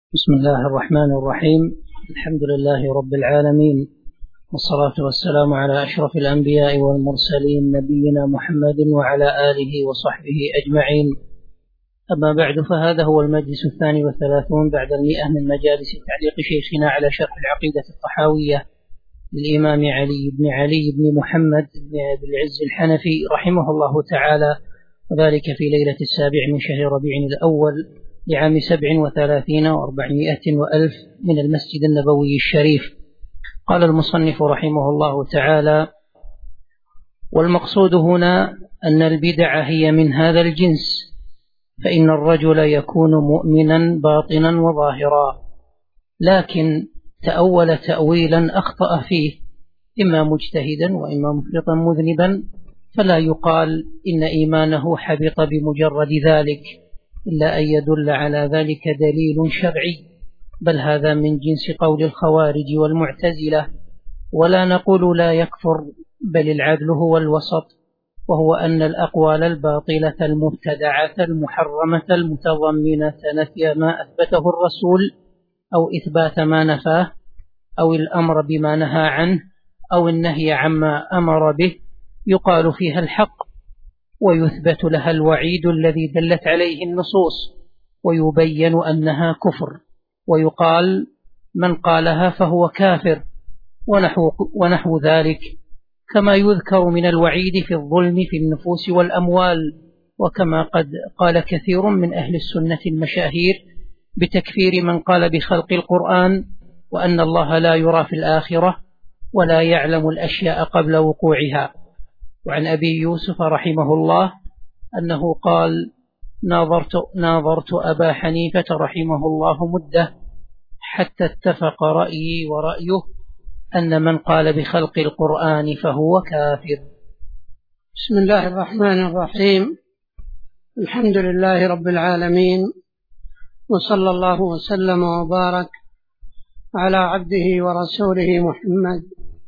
بسم الله الرحمن الرحيم. الحمد لله رب العالمين، والصلاة والسلام على أشرف الأنبياء والمرسلين نبينا محمد وعلى آله وصحبه أجمعين. أما بعد، فهذا هو المجلس 32 بعد 100 من مجالس تعليق شيخنا على شرح العقيدة الطحاوية للإمام علي بن محمد بن العز الحنفي رحمه الله تعالى، وذلك في ليلة 7 من شهر ربيع الأول لعام 37 و400 وألف من المسجد النبوي الشريف. قال المصنف رحمه الله تعالى: والمقصود هنا أن البدع هي من هذا الجنس، فإن الرجل يكون مؤمنا باطنا وظاهرا، لكن تأول تأويلا أخطأ فيه، إما مجتهدا وإما مفرطا مذنبا، فلا يقال إن إيمانه حبط بمجرد ذلك، إلا أن يدل على ذلك دليل شرعي، بل هذا من جنس قول الخوارج والمعتزلة. ولا نقول لا يكفر، بل العدل هو الوسط، وهو أن الأقوال الباطلة المبتدعة المحرمة المتضمنة نفي ما أثبته الرسول أو إثبات ما نفاه، أو الأمر بما نهى عنه، أو النهي عما أمر به، يقال فيها الحق، ويثبت لها الوعيد الذي دلت عليه النصوص، ويبين أنها كفر، ويقال من قالها فهو كافر، ونحو ذلك، كما يذكر من الوعيد في الظلم في النفوس والأموال، وكما قد قال كثير من أهل السنة المشاهير بتكفير من قال بخلق القرآن، وأن الله لا يرى في الآخرة، ولا يعلم الأشياء قبل وقوعها. وعن أبي يوسف رحمه الله أنه قال: ناظرت أبا حنيفة رحمه الله مدة، حتى اتفق رأيي ورأيه أن من قال بخلق القرآن فهو كافر. بسم الله الرحمن الرحيم. الحمد لله رب العالمين، وصلى الله وسلم وبارك على عبده ورسوله محمد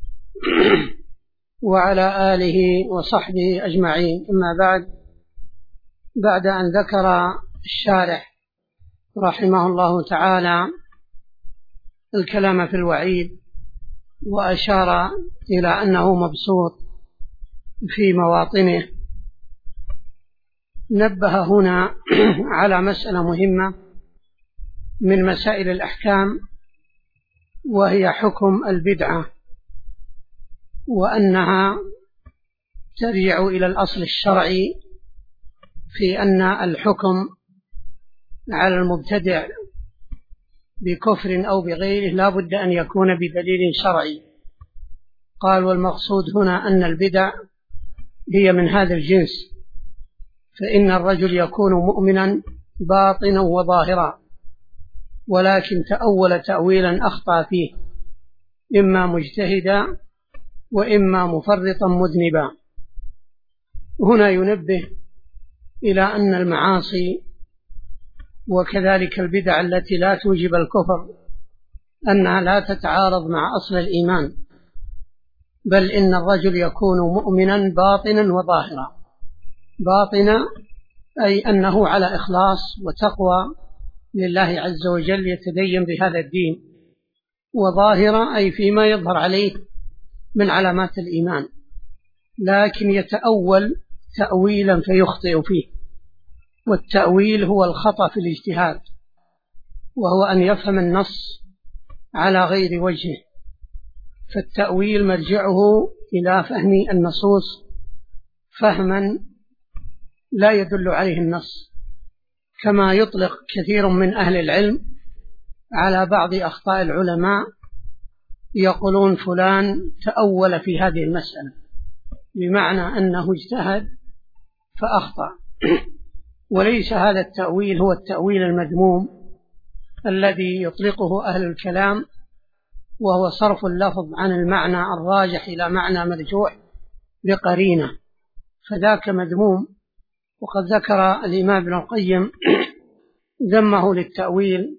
وعلى آله وصحبه أجمعين. أما بعد أن ذكر الشارح رحمه الله تعالى الكلام في الوعيد، وأشار إلى أنه مبسوط في مواطنه، نبه هنا على مسألة مهمة من مسائل الأحكام، وهي حكم البدعة، وأنها ترجع إلى الأصل الشرعي في أن الحكم على المبتدع بكفر أو بغيره لا بد أن يكون بدليل شرعي. قال: والمقصود هنا أن البدع هي من هذا الجنس، فإن الرجل يكون مؤمنا باطنا وظاهرا، ولكن تأول تأويلا أخطأ فيه، إما مجتهدا وإما مفرطا مذنبا. هنا ينبه إلى أن المعاصي وكذلك البدع التي لا توجب الكفر أنها لا تتعارض مع أصل الإيمان، بل إن الرجل يكون مؤمنا باطنا وظاهرا. باطنا أي أنه على إخلاص وتقوى لله عز وجل يتدين بهذا الدين، وظاهرا أي فيما يظهر عليه من علامات الإيمان، لكن يتأول تأويلا فيخطئ فيه. والتأويل هو الخطأ في الاجتهاد، وهو أن يفهم النص على غير وجهه، فالتأويل مرجعه إلى فهم النصوص فهما لا يدل عليه النص، كما يطلق كثير من أهل العلم على بعض أخطاء العلماء، يقولون فلان تأول في هذه المسألة، بمعنى أنه اجتهد فأخطأ. وليس هذا التأويل هو التأويل المذموم الذي يطلقه أهل الكلام، وهو صرف اللفظ عن المعنى الراجح إلى معنى مرجوح بقرينة، فذاك مذموم. وقد ذكر الإمام ابن القيم ذمه للتأويل،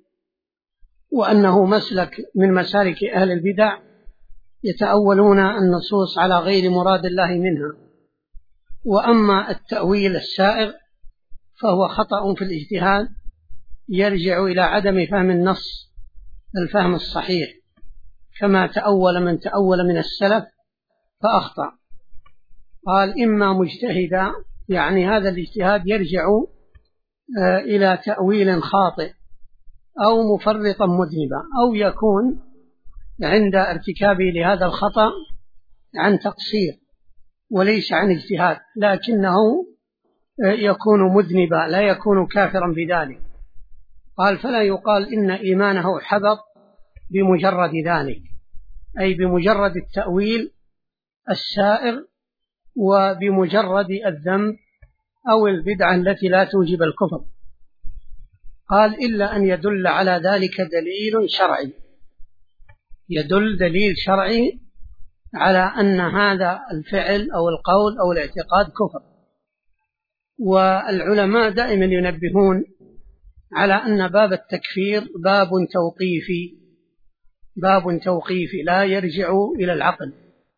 وأنه مسلك من مسالك أهل البدع، يتأولون النصوص على غير مراد الله منها. وأما التأويل السائغ فهو خطأ في الاجتهاد، يرجع إلى عدم فهم النص الفهم الصحيح، كما تأول من تأول من السلف فأخطأ. قال إما مجتهدا، يعني هذا الاجتهاد يرجع إلى تأويل خاطئ، أو مفرطا مذنبا، أو يكون عند ارتكابه لهذا الخطأ عن تقصير وليس عن اجتهاد، لكنه يكون مذنبا لا يكون كافرا بذلك. قال فلا يقال إن إيمانه حبط بمجرد ذلك، أي بمجرد التأويل السائر وبمجرد الذنب أو البدعة التي لا توجب الكفر. قال إلا أن يدل على ذلك دليل شرعي، يدل دليل شرعي على أن هذا الفعل أو القول أو الاعتقاد كفر. والعلماء دائما ينبهون على أن باب التكفير باب توقيفي لا يرجع إلى العقل،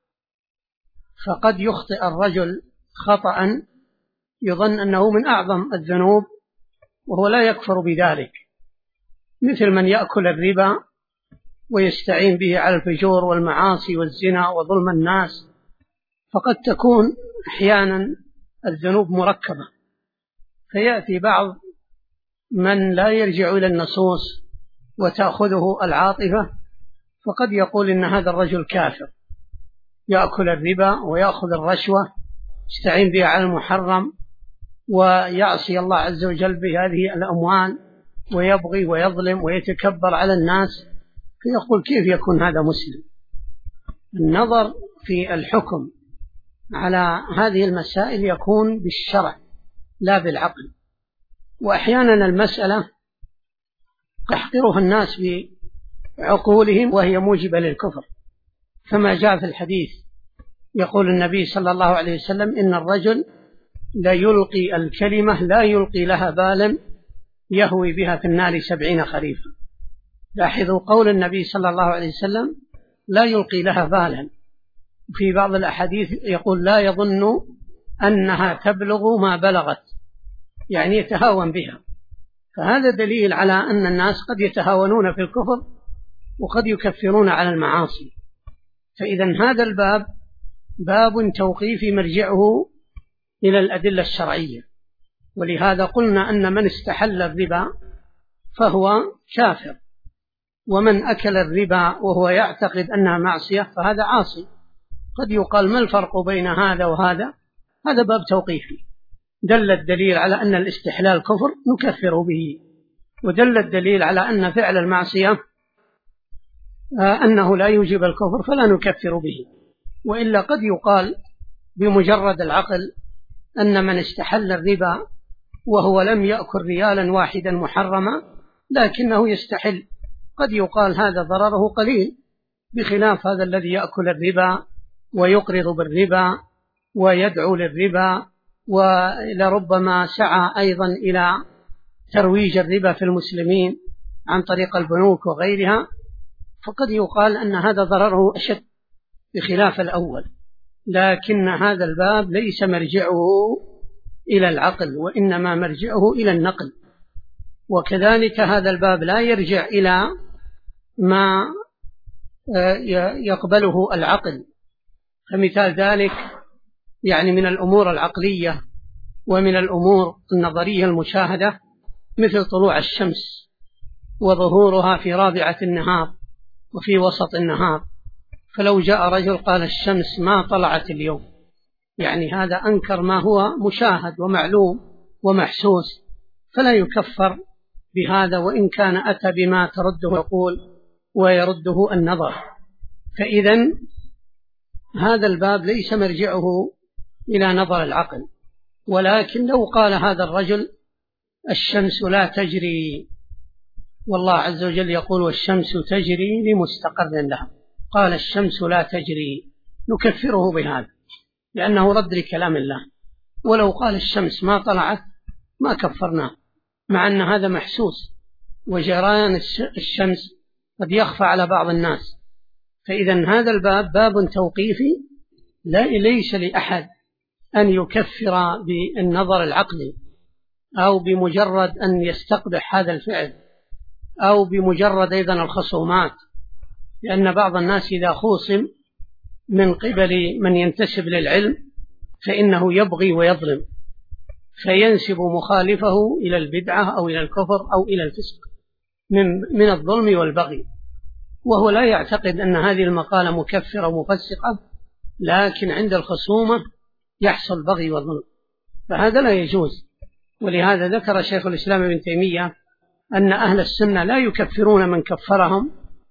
فقد يخطئ الرجل خطأ يظن أنه من أعظم الذنوب وهو لا يكفر بذلك، مثل من يأكل الربا ويستعين به على الفجور والمعاصي والزنا وظلم الناس، فقد تكون أحيانا الذنوب مركبة، فيأتي بعض من لا يرجع إلى النصوص وتأخذه العاطفة، فقد يقول إن هذا الرجل كافر، يأكل الربا ويأخذ الرشوة، يستعين بها على المحرم، ويعصي الله عز وجل بهذه الأموال، ويبغي ويظلم ويتكبر على الناس، فيقول كيف يكون هذا مسلم؟ النظر في الحكم على هذه المسائل يكون بالشرع لا بالعقل. وأحيانا المسألة يحقرها الناس بعقولهم وهي موجبة للكفر، كما جاء في الحديث يقول النبي صلى الله عليه وسلم إن الرجل لا يلقي الكلمة لا يلقي لها بالا يهوي بها في النار 70 خريفا. لاحظوا قول النبي صلى الله عليه وسلم لا يلقي لها بالا، في بعض الأحاديث يقول لا يظن أنها تبلغ ما بلغت، يعني يتهاون بها. فهذا دليل على أن الناس قد يتهاونون في الكفر وقد يكفرون على المعاصي. فإذا هذا الباب باب توقيفي مرجعه إلى الأدلة الشرعية، ولهذا قلنا أن من استحل الربا فهو كافر، ومن أكل الربا وهو يعتقد أنها معصية فهذا عاصي. قد يقال ما الفرق بين هذا وهذا؟ هذا باب توقيفي، دل الدليل على أن الاستحلال كفر نكفر به، ودل الدليل على أن فعل المعصية أنه لا يوجب الكفر فلا نكفر به. وإلا قد يقال بمجرد العقل أن من استحل الربا وهو لم يأكل ريالا واحدا محرما لكنه يستحل، قد يقال هذا ضرره قليل، بخلاف هذا الذي يأكل الربا ويقرض بالربا ويدعو للربا، ولربما سعى أيضا إلى ترويج الربا في المسلمين عن طريق البنوك وغيرها، فقد يقال أن هذا ضرره أشد بخلاف الأول. لكن هذا الباب ليس مرجعه إلى العقل، وإنما مرجعه إلى النقل. وكذلك هذا الباب لا يرجع إلى ما يقبله العقل، فمثال ذلك يعني من الأمور العقلية ومن الأمور النظرية المشاهدة مثل طلوع الشمس وظهورها في رابعة النهار وفي وسط النهار، فلو جاء رجل قال الشمس ما طلعت اليوم، يعني هذا أنكر ما هو مشاهد ومعلوم ومحسوس، فلا يكفر بهذا وإن كان أتى بما ترده يقول ويرده النظر. فإذا هذا الباب ليس مرجعه إلى نظر العقل، ولكن لو قال هذا الرجل الشمس لا تجري والله عز وجل يقول والشمس تجري لمستقر لها، قال الشمس لا تجري، نكفره بهذا لأنه رد لكلام الله. ولو قال الشمس ما طلعت ما كفرناه، مع أن هذا محسوس، وجريان الشمس قد يخفى على بعض الناس. فإذا هذا الباب باب توقيفي ليس لأحد أن يكفر بالنظر العقلي، أو بمجرد أن يستقبح هذا الفعل، أو بمجرد أيضا الخصومات، لأن بعض الناس إذا خوصم من قبل من ينتسب للعلم فإنه يبغي ويظلم، فينسب مخالفه إلى البدعة أو إلى الكفر أو إلى الفسق من الظلم والبغي، وهو لا يعتقد أن هذه المقالة مكفرة ومفسقة، لكن عند الخصومة يحصل بغي وظلم، فهذا لا يجوز. ولهذا ذكر شيخ الإسلام ابن تيمية أن أهل السنة لا يكفرون من كفرهم،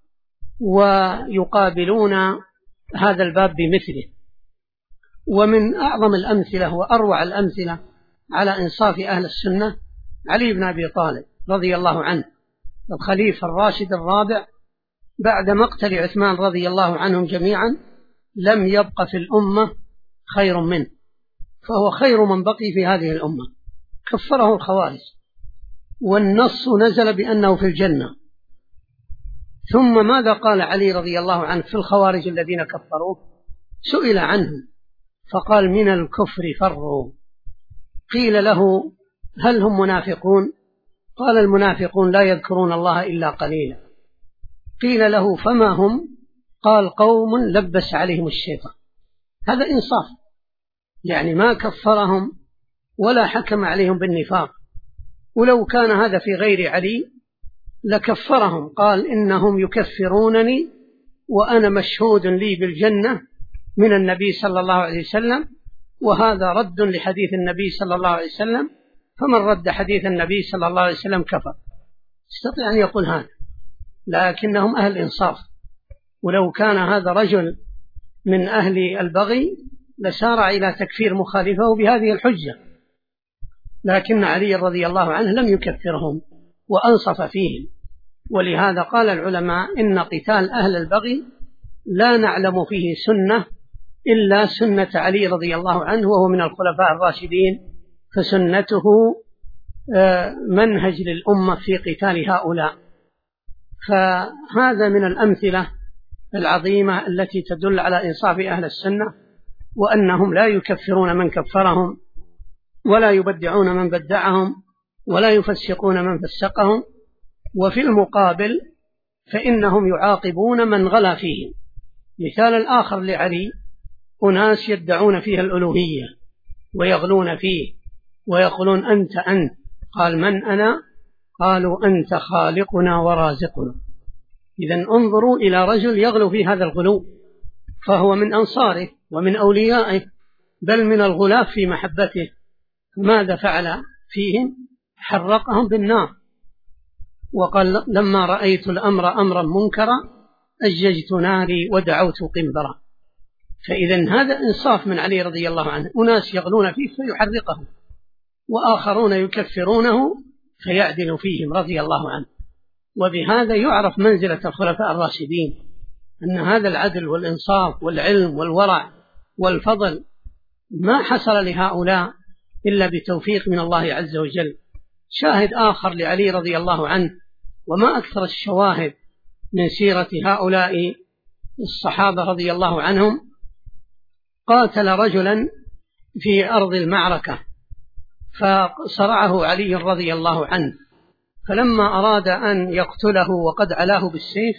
ويقابلون هذا الباب بمثله. ومن أعظم الأمثلة وأروع الأمثلة على إنصاف أهل السنة علي بن أبي طالب رضي الله عنه، الخليفة الراشد الرابع بعد مقتل عثمان رضي الله عنهم جميعا، لم يبق في الأمة خير منه، فهو خير من بقي في هذه الأمة. كفره الخوارج، والنص نزل بأنه في الجنة. ثم ماذا قال علي رضي الله عنه في الخوارج الذين كفروه؟ سئل عنهم فقال: من الكفر فروا. قيل له: هل هم منافقون؟ قال: المنافقون لا يذكرون الله إلا قليلا. قيل له: فما هم؟ قال: قوم لبس عليهم الشيطان. هذا إنصاف، يعني ما كفرهم ولا حكم عليهم بالنفاق. ولو كان هذا في غير علي لكفرهم، قال: إنهم يكفرونني وأنا مشهود لي بالجنة من النبي صلى الله عليه وسلم، وهذا رد لحديث النبي صلى الله عليه وسلم، فمن رد حديث النبي صلى الله عليه وسلم كفر. استطيع أن يقول هذا، لكنهم أهل إنصاف. ولو كان هذا رجل من أهل البغي لسارع إلى تكفير مخالفه بهذه الحجة، لكن علي رضي الله عنه لم يكفرهم وأنصف فيهم. ولهذا قال العلماء: إن قتال أهل البغي لا نعلم فيه سنة إلا سنة علي رضي الله عنه، وهو من الخلفاء الراشدين، فسنته منهج للأمة في قتال هؤلاء. فهذا من الأمثلة العظيمة التي تدل على إنصاف أهل السنة، وأنهم لا يكفرون من كفرهم، ولا يبدعون من بدعهم، ولا يفسقون من فسقهم. وفي المقابل فإنهم يعاقبون من غلا فيهم. مثال الآخر لعلي: أناس يدعون فيها الألوهية ويغلون فيه ويقولون أنت قال: من أنا؟ قالوا: أنت خالقنا ورازقنا. إذن انظروا إلى رجل يغلو في هذا الغلو، فهو من أنصاره ومن أوليائه، بل من الغلاف في محبته. ماذا فعل فيهم؟ حرقهم بالنار، وقال: لما رأيت الأمر أمرا منكرا أججت ناري ودعوت قنبرا. فإذن هذا إنصاف من علي رضي الله عنه، أناس يغلون فيه فيحرقهم، وآخرون يكفرونه فيعدل فيهم رضي الله عنه. وبهذا يعرف منزلة الخلفاء الراشدين، أن هذا العدل والإنصاف والعلم والورع والفضل ما حصل لهؤلاء إلا بتوفيق من الله عز وجل. شاهد آخر لعلي رضي الله عنه، وما أكثر الشواهد من سيرة هؤلاء الصحابة رضي الله عنهم: قاتل رجلا في أرض المعركة فصرعه علي رضي الله عنه، فلما أراد أن يقتله وقد علاه بالسيف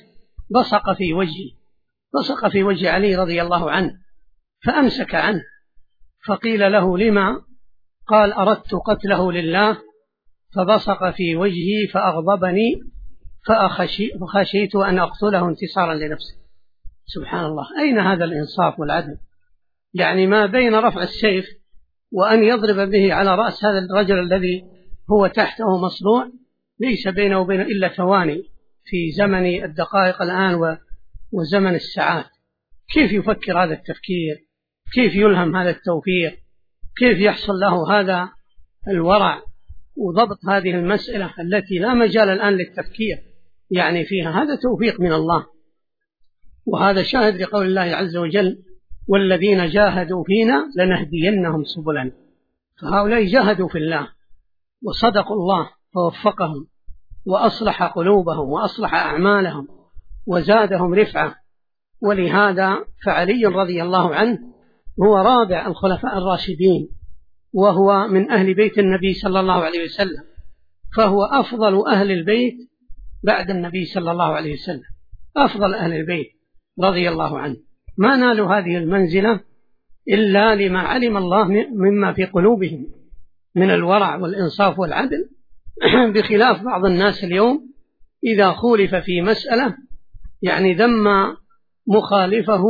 بصق في وجه علي رضي الله عنه، فأمسك عنه، فقيل له: لما؟ قال: أردت قتله لله، فبصق في وجهي فأغضبني فخشيت أن أقتله انتصارا لنفسه. سبحان الله، أين هذا الإنصاف والعدل؟ يعني ما بين رفع السيف وأن يضرب به على رأس هذا الرجل الذي هو تحته مصروع ليس بينه وبينه إلا ثواني في زمن الدقائق الآن وزمن الساعات. كيف يفكر هذا التفكير؟ كيف يلهم هذا التوفيق؟ كيف يحصل له هذا الورع وضبط هذه المسألة التي لا مجال الآن للتفكير يعني فيها؟ هذا توفيق من الله. وهذا شاهد لقول الله عز وجل: والذين جاهدوا فينا لنهدينهم سبلنا. فهؤلاء جاهدوا في الله وصدقوا الله فوفقهم وأصلح قلوبهم وأصلح أعمالهم وزادهم رفعة. ولهذا فعلي رضي الله عنه هو رابع الخلفاء الراشدين، وهو من أهل بيت النبي صلى الله عليه وسلم، فهو أفضل أهل البيت بعد النبي صلى الله عليه وسلم، أفضل أهل البيت رضي الله عنه. ما نالوا هذه المنزلة إلا لما علم الله مما في قلوبهم من الورع والإنصاف والعدل، بخلاف بعض الناس اليوم إذا خولف في مسألة يعني ذم مخالفه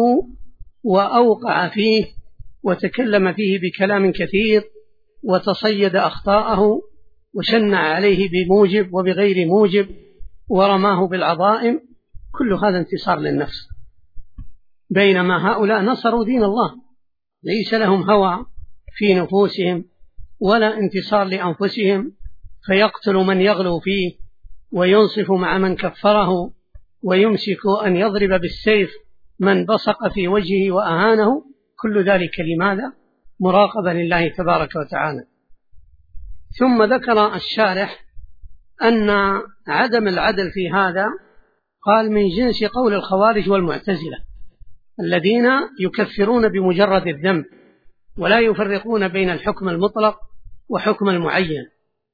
وأوقع فيه وتكلم فيه بكلام كثير وتصيد أخطاءه وشنع عليه بموجب وبغير موجب ورماه بالعظائم، كل هذا انتصار للنفس. بينما هؤلاء نصروا دين الله، ليس لهم هوى في نفوسهم ولا انتصار لأنفسهم، فيقتل من يغلو فيه وينصف مع من كفره ويمسك أن يضرب بالسيف من بصق في وجهه وأهانه، كل ذلك لماذا؟ مراقبة لله تبارك وتعالى. ثم ذكر الشارح أن عدم العدل في هذا قال من جنس قول الخوارج والمعتزلة الذين يكفرون بمجرد الذنب ولا يفرقون بين الحكم المطلق وحكم المعين.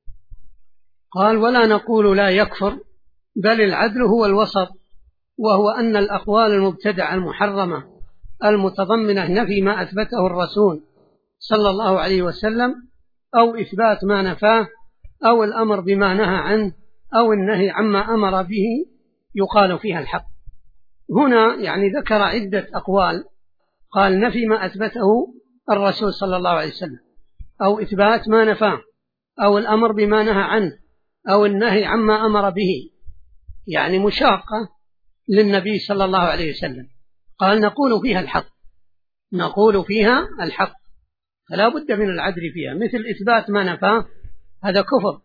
قال ولا نقول لا يكفر، بل العدل هو الوسط، وهو أن الأقوال المبتدعة المحرمة المتضمنة نفي ما أثبته الرسول صلى الله عليه وسلم أو إثبات ما نفاه أو الأمر بما نهى عنه أو النهي عما أمر به يقال فيها الحق. هنا يعني ذكر عدة أقوال، قال نفي ما أثبته الرسول صلى الله عليه وسلم أو إثبات ما نفاه أو الأمر بما نهى عنه أو النهي عما أمر به، يعني مشاقة للنبي صلى الله عليه وسلم. قال نقول فيها الحق، نقول فيها الحق، فلا بد من العدل فيها، مثل إثبات ما نفاه هذا كفر،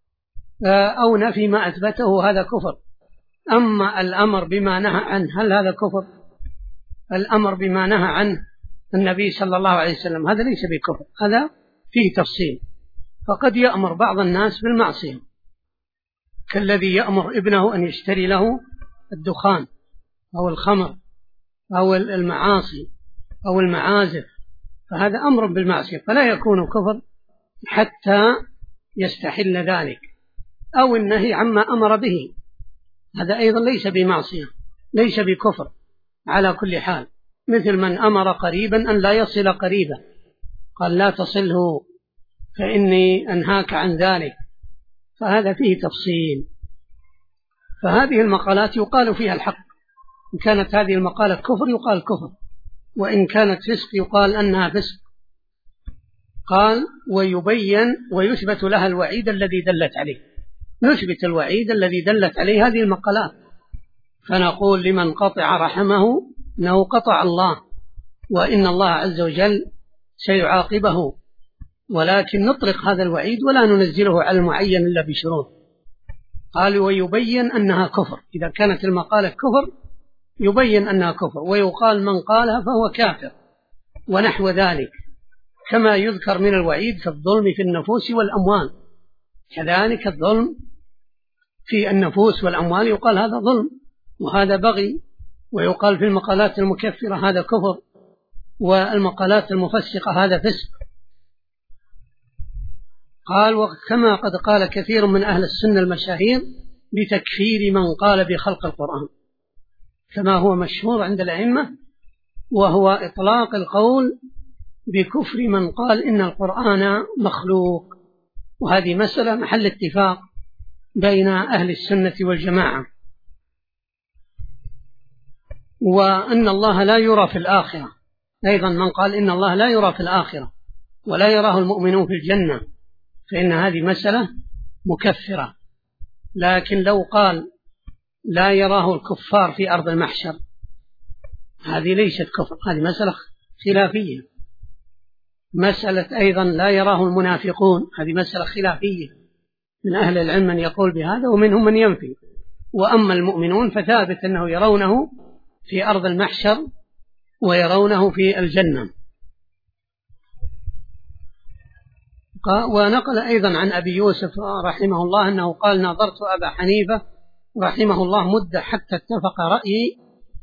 أو نفي ما أثبته هذا كفر. أما الأمر بما نهى عنه هل هذا كفر؟ الأمر بما نهى عنه النبي صلى الله عليه وسلم هذا ليس بكفر، هذا فيه تفصيل. فقد يأمر بعض الناس بالمعصية كالذي يأمر ابنه أن يشتري له الدخان أو الخمر أو المعاصي أو المعازف، فهذا أمر بالمعصية فلا يكون كفر حتى يستحل ذلك. أو النهي عما أمر به هذا أيضا ليس بمعصية، ليس بكفر على كل حال، مثل من أمر قريبا أن لا يصل قريبا، قال لا تصله فإني أنهاك عن ذلك، فهذا فيه تفصيل. فهذه المقالات يقال فيها الحق، إن كانت هذه المقالة كفر يقال كفر، وإن كانت فسق يقال أنها فسق. قال ويبين ويثبت لها الوعيد الذي دلت عليه، نثبت الوعيد الذي دلت عليه هذه المقالات، فنقول لمن قطع رحمه أنه قطع الله وإن الله عز وجل سيعاقبه، ولكن نطلق هذا الوعيد ولا ننزله على المعين إلا بشروط. قال ويبين أنها كفر، إذا كانت المقالة كفر يبين أنها كفر، ويقال من قالها فهو كافر ونحو ذلك، كما يذكر من الوعيد في الظلم في النفوس والأموال، كذلك الظلم في النفوس والأموال يقال هذا ظلم وهذا بغي، ويقال في المقالات المكفرة هذا كفر، والمقالات المفسقة هذا فسق. قال وكما قد قال كثير من أهل السنة المشاهير بتكفير من قال بخلق القرآن، كما هو مشهور عند الأئمة، وهو إطلاق القول بكفر من قال إن القرآن مخلوق، وهذه مسألة محل اتفاق بين أهل السنة والجماعة. وأن الله لا يرى في الآخرة، أيضا من قال إن الله لا يرى في الآخرة ولا يراه المؤمنون في الجنة فإن هذه مسألة مكفرة. لكن لو قال لا يراه الكفار في أرض المحشر هذه ليست كفر، هذه مسألة خلافية. مسألة أيضا لا يراه المنافقون هذه مسألة خلافية، من أهل العلم من يقول بهذا ومنهم من ينفي. وأما المؤمنون فثابت أنه يرونه في أرض المحشر ويرونه في الجنة. ونقل أيضا عن أبي يوسف رحمه الله أنه قال نظرت أبا حنيفة رحمه الله مدة حتى اتفق رأيي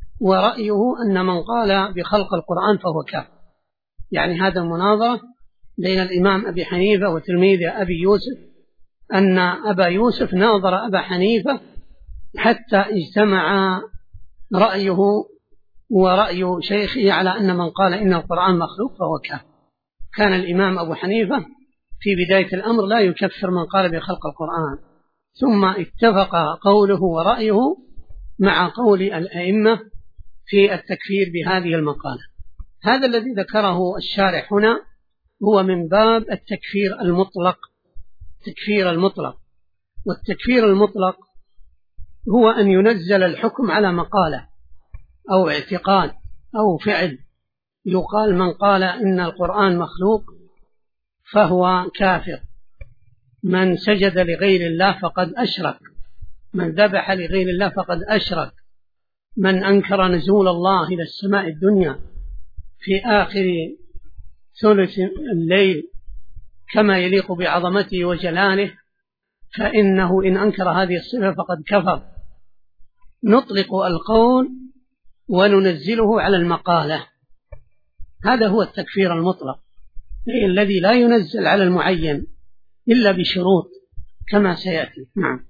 ورأيه أن من قال بخلق القرآن فهو كافر، يعني هذا المناظرة بين الإمام أبي حنيفة وتلميذه أبي يوسف أن أبا يوسف ناظر أبا حنيفة حتى اجتمع رأيه ورأي شيخه على أن من قال إن القرآن مخلوق فهو كافر. كان الإمام أبو حنيفة في بداية الأمر لا يكفر من قال بخلق القرآن، ثم اتفق قوله ورأيه مع قول الأئمة في التكفير بهذه المقالة. هذا الذي ذكره الشارح هنا هو من باب التكفير المطلق. تكفير المطلق، والتكفير المطلق هو أن ينزل الحكم على مقالة أو اعتقاد أو فعل، يقال من قال إن القرآن مخلوق فهو كافر، من سجد لغير الله فقد أشرك، من ذبح لغير الله فقد أشرك، من أنكر نزول الله إلى السماء الدنيا في آخر ثلث الليل كما يليق بعظمته وجلاله فإنه إن أنكر هذه الصفة فقد كفر. نطلق القول وننزله على المقالة، هذا هو التكفير المطلق الذي لا ينزل على المعين إلا بشروط كما سيأتي. نعم.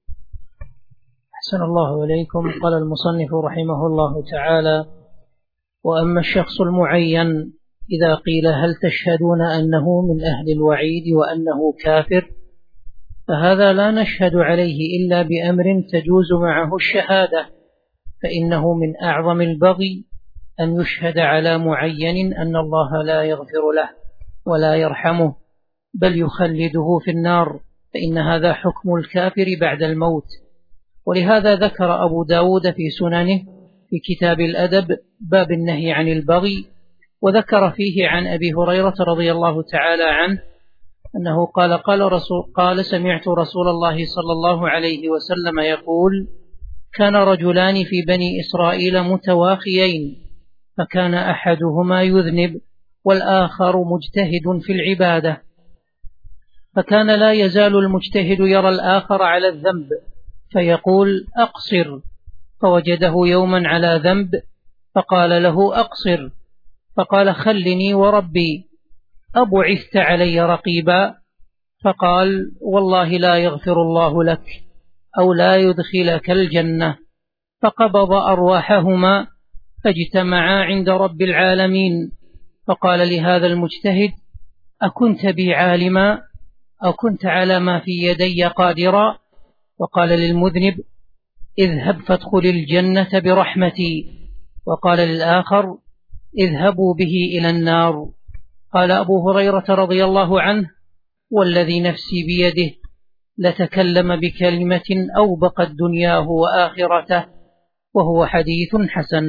أحسن الله إليكم. قال المصنف رحمه الله تعالى: وأما الشخص المعين إذا قيل هل تشهدون أنه من أهل الوعيد وأنه كافر، فهذا لا نشهد عليه إلا بأمر تجوز معه الشهادة، فإنه من أعظم البغي أن يشهد على معين أن الله لا يغفر له ولا يرحمه بل يخلده في النار، فإن هذا حكم الكافر بعد الموت. ولهذا ذكر أبو داود في سننه في كتاب الأدب باب النهي عن البغي، وذكر فيه عن أبي هريرة رضي الله تعالى عنه أنه قال سمعت رسول الله صلى الله عليه وسلم يقول: كان رجلان في بني إسرائيل متواخيين، فكان أحدهما يذنب والآخر مجتهد في العبادة، فكان لا يزال المجتهد يرى الآخر على الذنب فيقول: أقصر، فوجده يوما على ذنب فقال له: أقصر، فقال: خلني وربي، أبعثت علي رقيبا؟ فقال: والله لا يغفر الله لك أو لا يدخلك الجنة. فقبض أرواحهما فاجتمعا عند رب العالمين، فقال لهذا المجتهد: أكنت بي عالما أو كنت على ما في يدي قادرا؟ وقال للمذنب: اذهب فادخل الجنة برحمتي. وقال للآخر: اذهبوا به إلى النار. قال أبو هريرة رضي الله عنه: والذي نفسي بيده لتكلم بكلمة أوبقت دنياه وآخرته، وهو حديث حسن.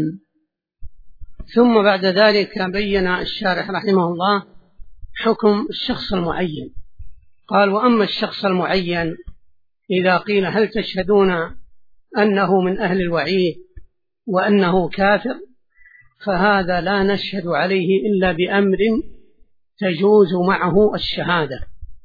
ثم بعد ذلك بين الشارح رحمه الله حكم الشخص المعين. قال: وأما الشخص المعين إذا قيل هل تشهدون أنه من أهل الوعيد وأنه كافر، فهذا لا نشهد عليه إلا بأمر تجوز معه الشهادة.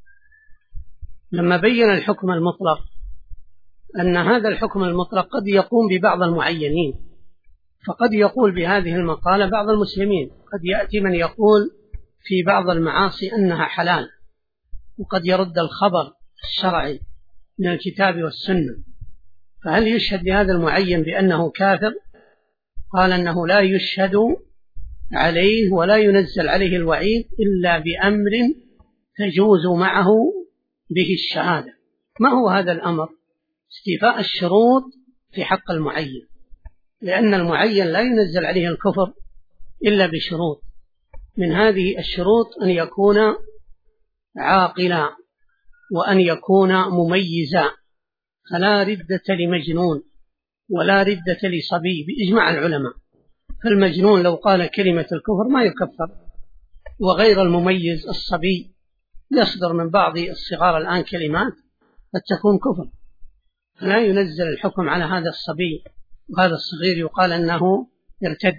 لما بين الحكم المطلق أن هذا الحكم المطلق قد يقوم ببعض المعينين، فقد يقول بهذه المقالة بعض المسلمين، قد يأتي من يقول في بعض المعاصي أنها حلال، وقد يرد الخبر الشرعي من الكتاب والسنة، فهل يشهد لهذا المعين بأنه كافر؟ قال أنه لا يشهد عليه ولا ينزل عليه الوعيد إلا بأمر تجوز معه به الشهادة. ما هو هذا الأمر؟ استيفاء الشروط في حق المعين، لأن المعين لا ينزل عليه الكفر إلا بشروط. من هذه الشروط أن يكون عاقلا، وأن يكون مميزا، فلا ردة لمجنون ولا ردة لصبي بإجماع العلماء. فالمجنون لو قال كلمة الكفر ما يكفر، وغير المميز الصبي يصدر من بعض الصغار الآن كلمات قد تكون كفر، فلا ينزل الحكم على هذا الصبي، وهذا الصغير يقال أنه يرتد.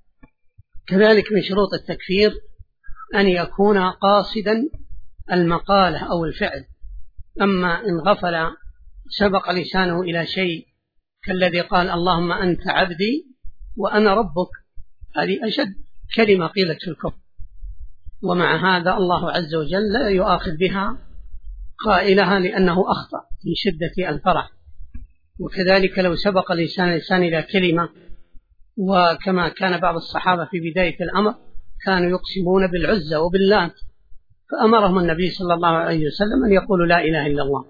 كذلك من شروط التكفير أن يكون قاصدا المقالة أو الفعل، أما إن غفل سبق لسانه إلى شيء كالذي قال اللهم أنت عبدي وأنا ربك، هذه أشد كلمة قيلت في الكفر. ومع هذا الله عز وجل لا يؤاخذ بها قائلها لأنه أخطأ من شدة الفرح. وكذلك لو سبق الإنسان إلى كلمة، وكما كان بعض الصحابة في بداية الأمر كانوا يقسمون بالعزى وباللات، فأمرهم النبي صلى الله عليه وسلم أن يقولوا لا إله إلا الله.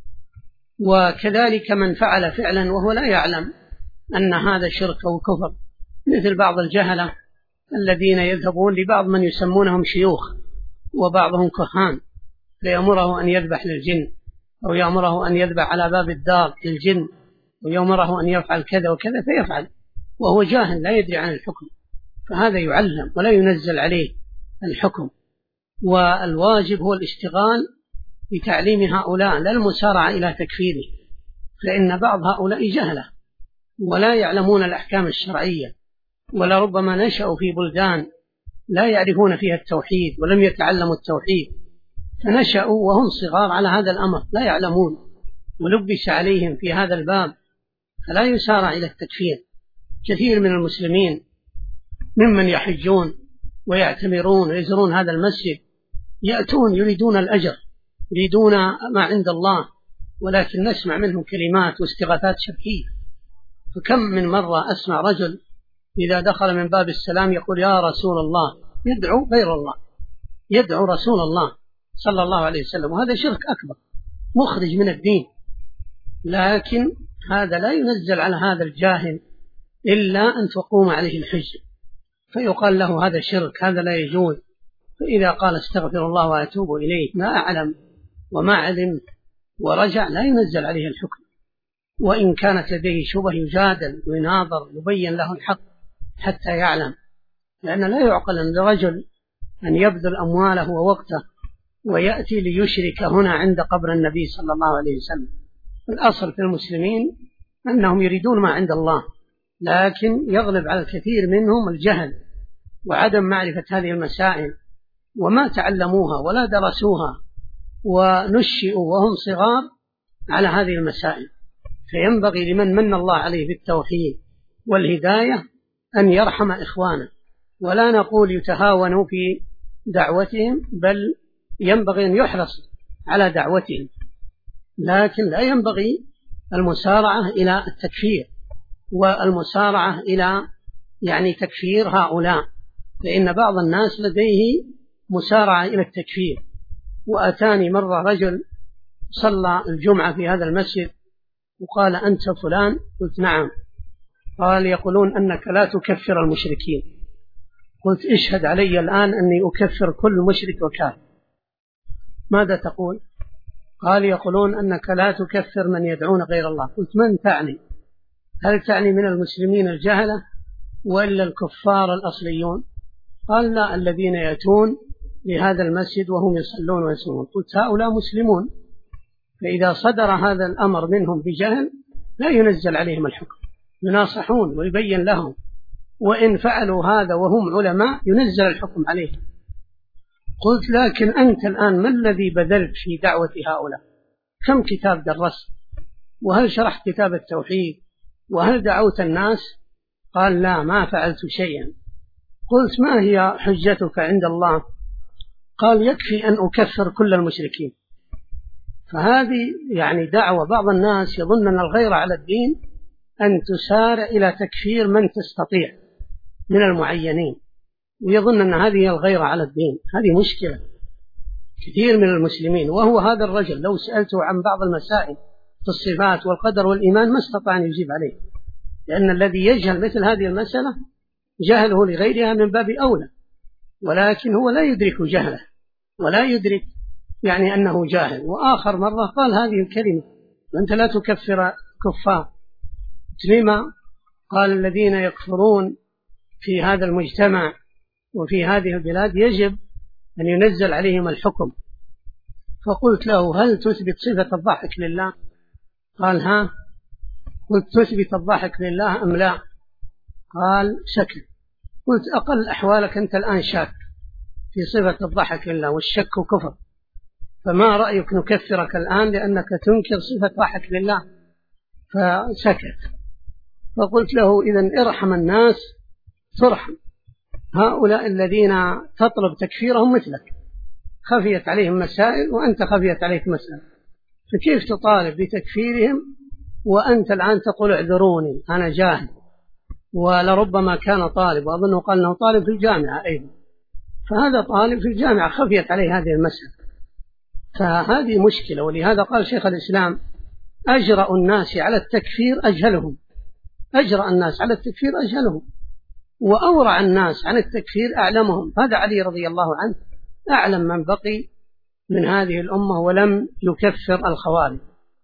وكذلك من فعل فعلا وهو لا يعلم أن هذا شرك أو كفر، مثل بعض الجهلة الذين يذهبون لبعض من يسمونهم شيوخ وبعضهم كهان فيأمره أن يذبح للجن، أو يأمره أن يذبح على باب الدار للجن، ويأمره أن يفعل كذا وكذا فيفعل وهو جاهل لا يدري عن الحكم، فهذا يعلم ولا ينزل عليه الحكم. والواجب هو الاشتغال بتعليم هؤلاء لا المسارعة إلى تكفيره، فإن بعض هؤلاء جهلة ولا يعلمون الأحكام الشرعية، ولربما نشأوا في بلدان لا يعرفون فيها التوحيد ولم يتعلموا التوحيد، فنشأوا وهم صغار على هذا الأمر لا يعلمون، ولبس عليهم في هذا الباب فلا يسارع إلى التكفير. كثير من المسلمين ممن يحجون ويعتمرون ويزورون هذا المسجد يأتون يريدون الأجر، يريدون ما عند الله، ولكن نسمع منهم كلمات واستغاثات شركية. فكم من مرة أسمع رجل إذا دخل من باب السلام يقول يا رسول الله، يدعو غير الله، يدعو رسول الله صلى الله عليه وسلم، وهذا شرك أكبر مخرج من الدين. لكن هذا لا ينزل على هذا الجاهل إلا أن تقوم عليه الحجة، فيقال له هذا شرك، هذا لا يجوز. فإذا قال استغفر الله وأتوب إليه ما أعلم وما علم ورجع لا ينزل عليه الحكم، وإن كانت لديه شبه يجادل ويناظر يبين له الحق حتى يعلم، لأن لا يعقل أن لرجل أن يبذل أمواله ووقته ويأتي ليشرك هنا عند قبر النبي صلى الله عليه وسلم. الأصل في المسلمين أنهم يريدون ما عند الله، لكن يغلب على الكثير منهم الجهل وعدم معرفة هذه المسائل، وما تعلموها ولا درسوها، ونشئوا وهم صغار على هذه المسائل. فينبغي لمن من الله عليه بالتوحيد والهداية أن يرحم إخوانه، ولا نقول يتهاونوا في دعوتهم، بل ينبغي أن يحرص على دعوتهم، لكن لا ينبغي المسارعة إلى التكفير والمسارعة إلى تكفير هؤلاء، لأن بعض الناس لديه مسارعة إلى التكفير. وأتاني مرة رجل صلى الجمعة في هذا المسجد وقال أنت فلان؟ قلت نعم. قال يقولون أنك لا تكفر المشركين. قلت اشهد علي الآن أني أكفر كل مشرك وكافر. ماذا تقول؟ قال يقولون أنك لا تكفر من يدعون غير الله. قلت من تعني؟ هل تعني من المسلمين الجهلة وإلا الكفار الأصليون؟ قال لا، الذين يأتون لهذا المسجد وهم يصلون ويصومون. قلت هؤلاء مسلمون، فإذا صدر هذا الأمر منهم بجهل لا ينزل عليهم الحكم، يناصحون ويبين لهم، وإن فعلوا هذا وهم علماء ينزل الحكم عليهم. قلت لكن أنت الآن ما الذي بذلت في دعوة هؤلاء؟ كم كتاب درست؟ وهل شرحت كتاب التوحيد؟ وهل دعوت الناس؟ قال لا، ما فعلت شيئا. قلت ما هي حجتك عند الله؟ قال يكفي أن أكفر كل المشركين. فهذه دعوة. بعض الناس يظن أن الغيرة على الدين أن تسارع إلى تكفير من تستطيع من المعينين، ويظن أن هذه الغيرة على الدين. هذه مشكلة كثير من المسلمين. وهو هذا الرجل لو سألته عن بعض المسائل في الصفات والقدر والإيمان ما استطاع أن يجيب عليه، لأن الذي يجهل مثل هذه المسألة جهله لغيرها من باب أولى، ولكن هو لا يدرك جهله ولا يدرك أنه جاهل. وآخر مرة قال هذه الكلمة وأنت لا تكفر كفار. لما؟ قال الذين يكفرون في هذا المجتمع وفي هذه البلاد يجب أن ينزل عليهم الحكم. فقلت له هل تثبت صفة الضحك لله؟ قال ها. قلت تثبت الضحك لله أم لا؟ قال سكت. قلت أقل أحوالك أنت الآن شاك في صفة الضحك لله، والشك كفر، فما رأيك نكفرك الآن لأنك تنكر صفة الضحك لله؟ فسكت. فقلت له إذن ارحم الناس ترحم، هؤلاء الذين تطلب تكفيرهم مثلك، خفيت عليهم مسائل وأنت خفيت عليك مسائل، فكيف تطالب بتكفيرهم وأنت الآن تقول اعذروني أنا جاهل؟ ولربما كان طالب، وأظنه قال أنه طالب في الجامعة أيضا، فهذا طالب في الجامعة خفيت عليه هذه المسألة، فهذه مشكلة. ولهذا قال شيخ الإسلام أجرأ الناس على التكفير أجهلهم، أجرأ الناس على التكفير أجهلهم، وأورع الناس عن التكفير أعلمهم. هذا علي رضي الله عنه أعلم من بقي من هذه الأمة ولم يكفر الخوارج.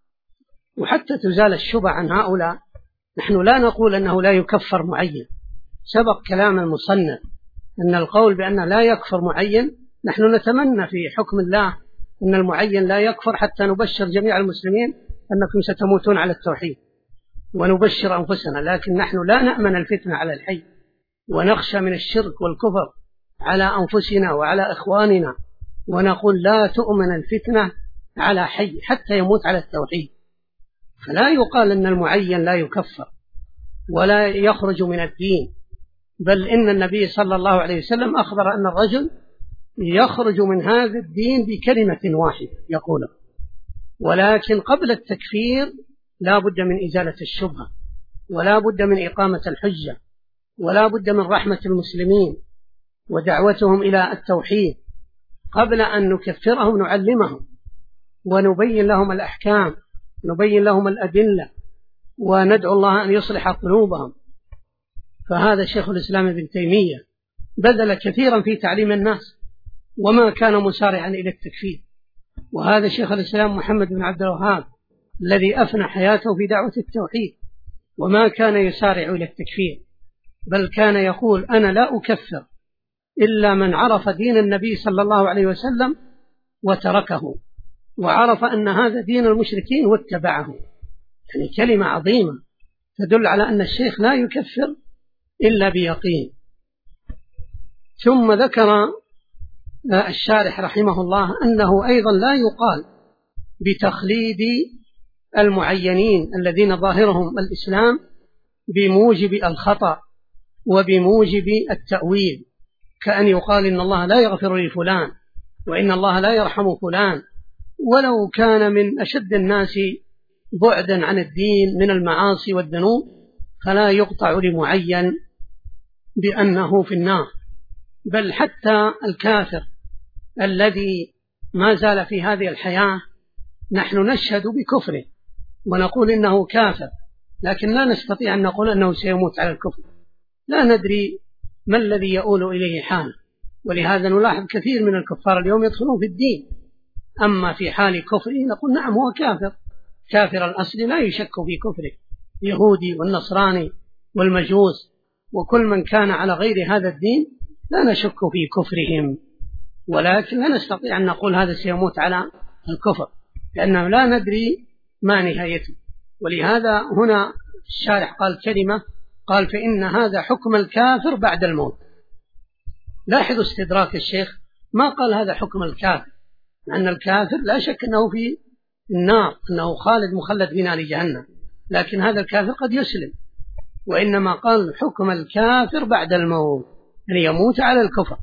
وحتى تزال الشبهة عن هؤلاء، نحن لا نقول أنه لا يكفر معين، سبق كلام المصنف أن القول بأنه لا يكفر معين، نحن نتمنى في حكم الله أن المعين لا يكفر حتى نبشر جميع المسلمين أنكم ستموتون على التوحيد ونبشر أنفسنا، لكن نحن لا نأمن الفتنة على الحي، ونخشى من الشرك والكفر على أنفسنا وعلى إخواننا، ونقول لا تؤمن الفتنة على حي حتى يموت على التوحيد. فلا يقال أن المعين لا يكفر ولا يخرج من الدين، بل إن النبي صلى الله عليه وسلم أخبر أن الرجل يخرج من هذا الدين بكلمة واحدة يقولها. ولكن قبل التكفير لا بد من إزالة الشبهة، ولا بد من إقامة الحجة، ولا بد من رحمة المسلمين ودعوتهم إلى التوحيد. قبل أن نكفرهم نعلمهم ونبين لهم الأحكام، نبين لهم الأدلة، وندعو الله أن يصلح قلوبهم. فهذا شيخ الإسلام ابن تيمية بذل كثيرا في تعليم الناس وما كان مسارعا إلى التكفير. وهذا شيخ الإسلام محمد بن عبد الوهاب الذي أفنى حياته في دعوة التوحيد وما كان يسارع إلى التكفير، بل كان يقول أنا لا أكفر إلا من عرف دين النبي صلى الله عليه وسلم وتركه، وعرف أن هذا دين المشركين واتبعه. يعني كلمة عظيمة تدل على أن الشيخ لا يكفر إلا بيقين. ثم ذكر الشارح رحمه الله أنه أيضا لا يقال بتخليد المعينين الذين ظاهرهم الإسلام بموجب الخطأ وبموجب التأويل، كأن يقال إن الله لا يغفر لفلان وإن الله لا يرحم فلان، ولو كان من أشد الناس بعدا عن الدين من المعاصي والذنوب، فلا يقطع لمعين بأنه في النار. بل حتى الكافر الذي ما زال في هذه الحياة نحن نشهد بكفره ونقول إنه كافر، لكن لا نستطيع أن نقول أنه سيموت على الكفر، لا ندري ما الذي يؤول إليه حاله. ولهذا نلاحظ كثير من الكفار اليوم يدخلون في الدين، أما في حال كفره نقول نعم هو كافر، كافر الأصل لا يشك في كفره، اليهودي والنصراني والمجوس وكل من كان على غير هذا الدين لا نشك في كفرهم، ولكن لا نستطيع أن نقول هذا سيموت على الكفر لأنه لا ندري ما نهايته. ولهذا هنا الشارح قال كلمة، قال فإن هذا حكم الكافر بعد الموت. لاحظوا استدراك الشيخ، ما قال هذا حكم الكافر، لأن الكافر لا شك أنه في النار، أنه خالد مخلد في نار جهنم، لكن هذا الكافر قد يسلم، وإنما قال حكم الكافر بعد الموت، يعني يموت على الكفر.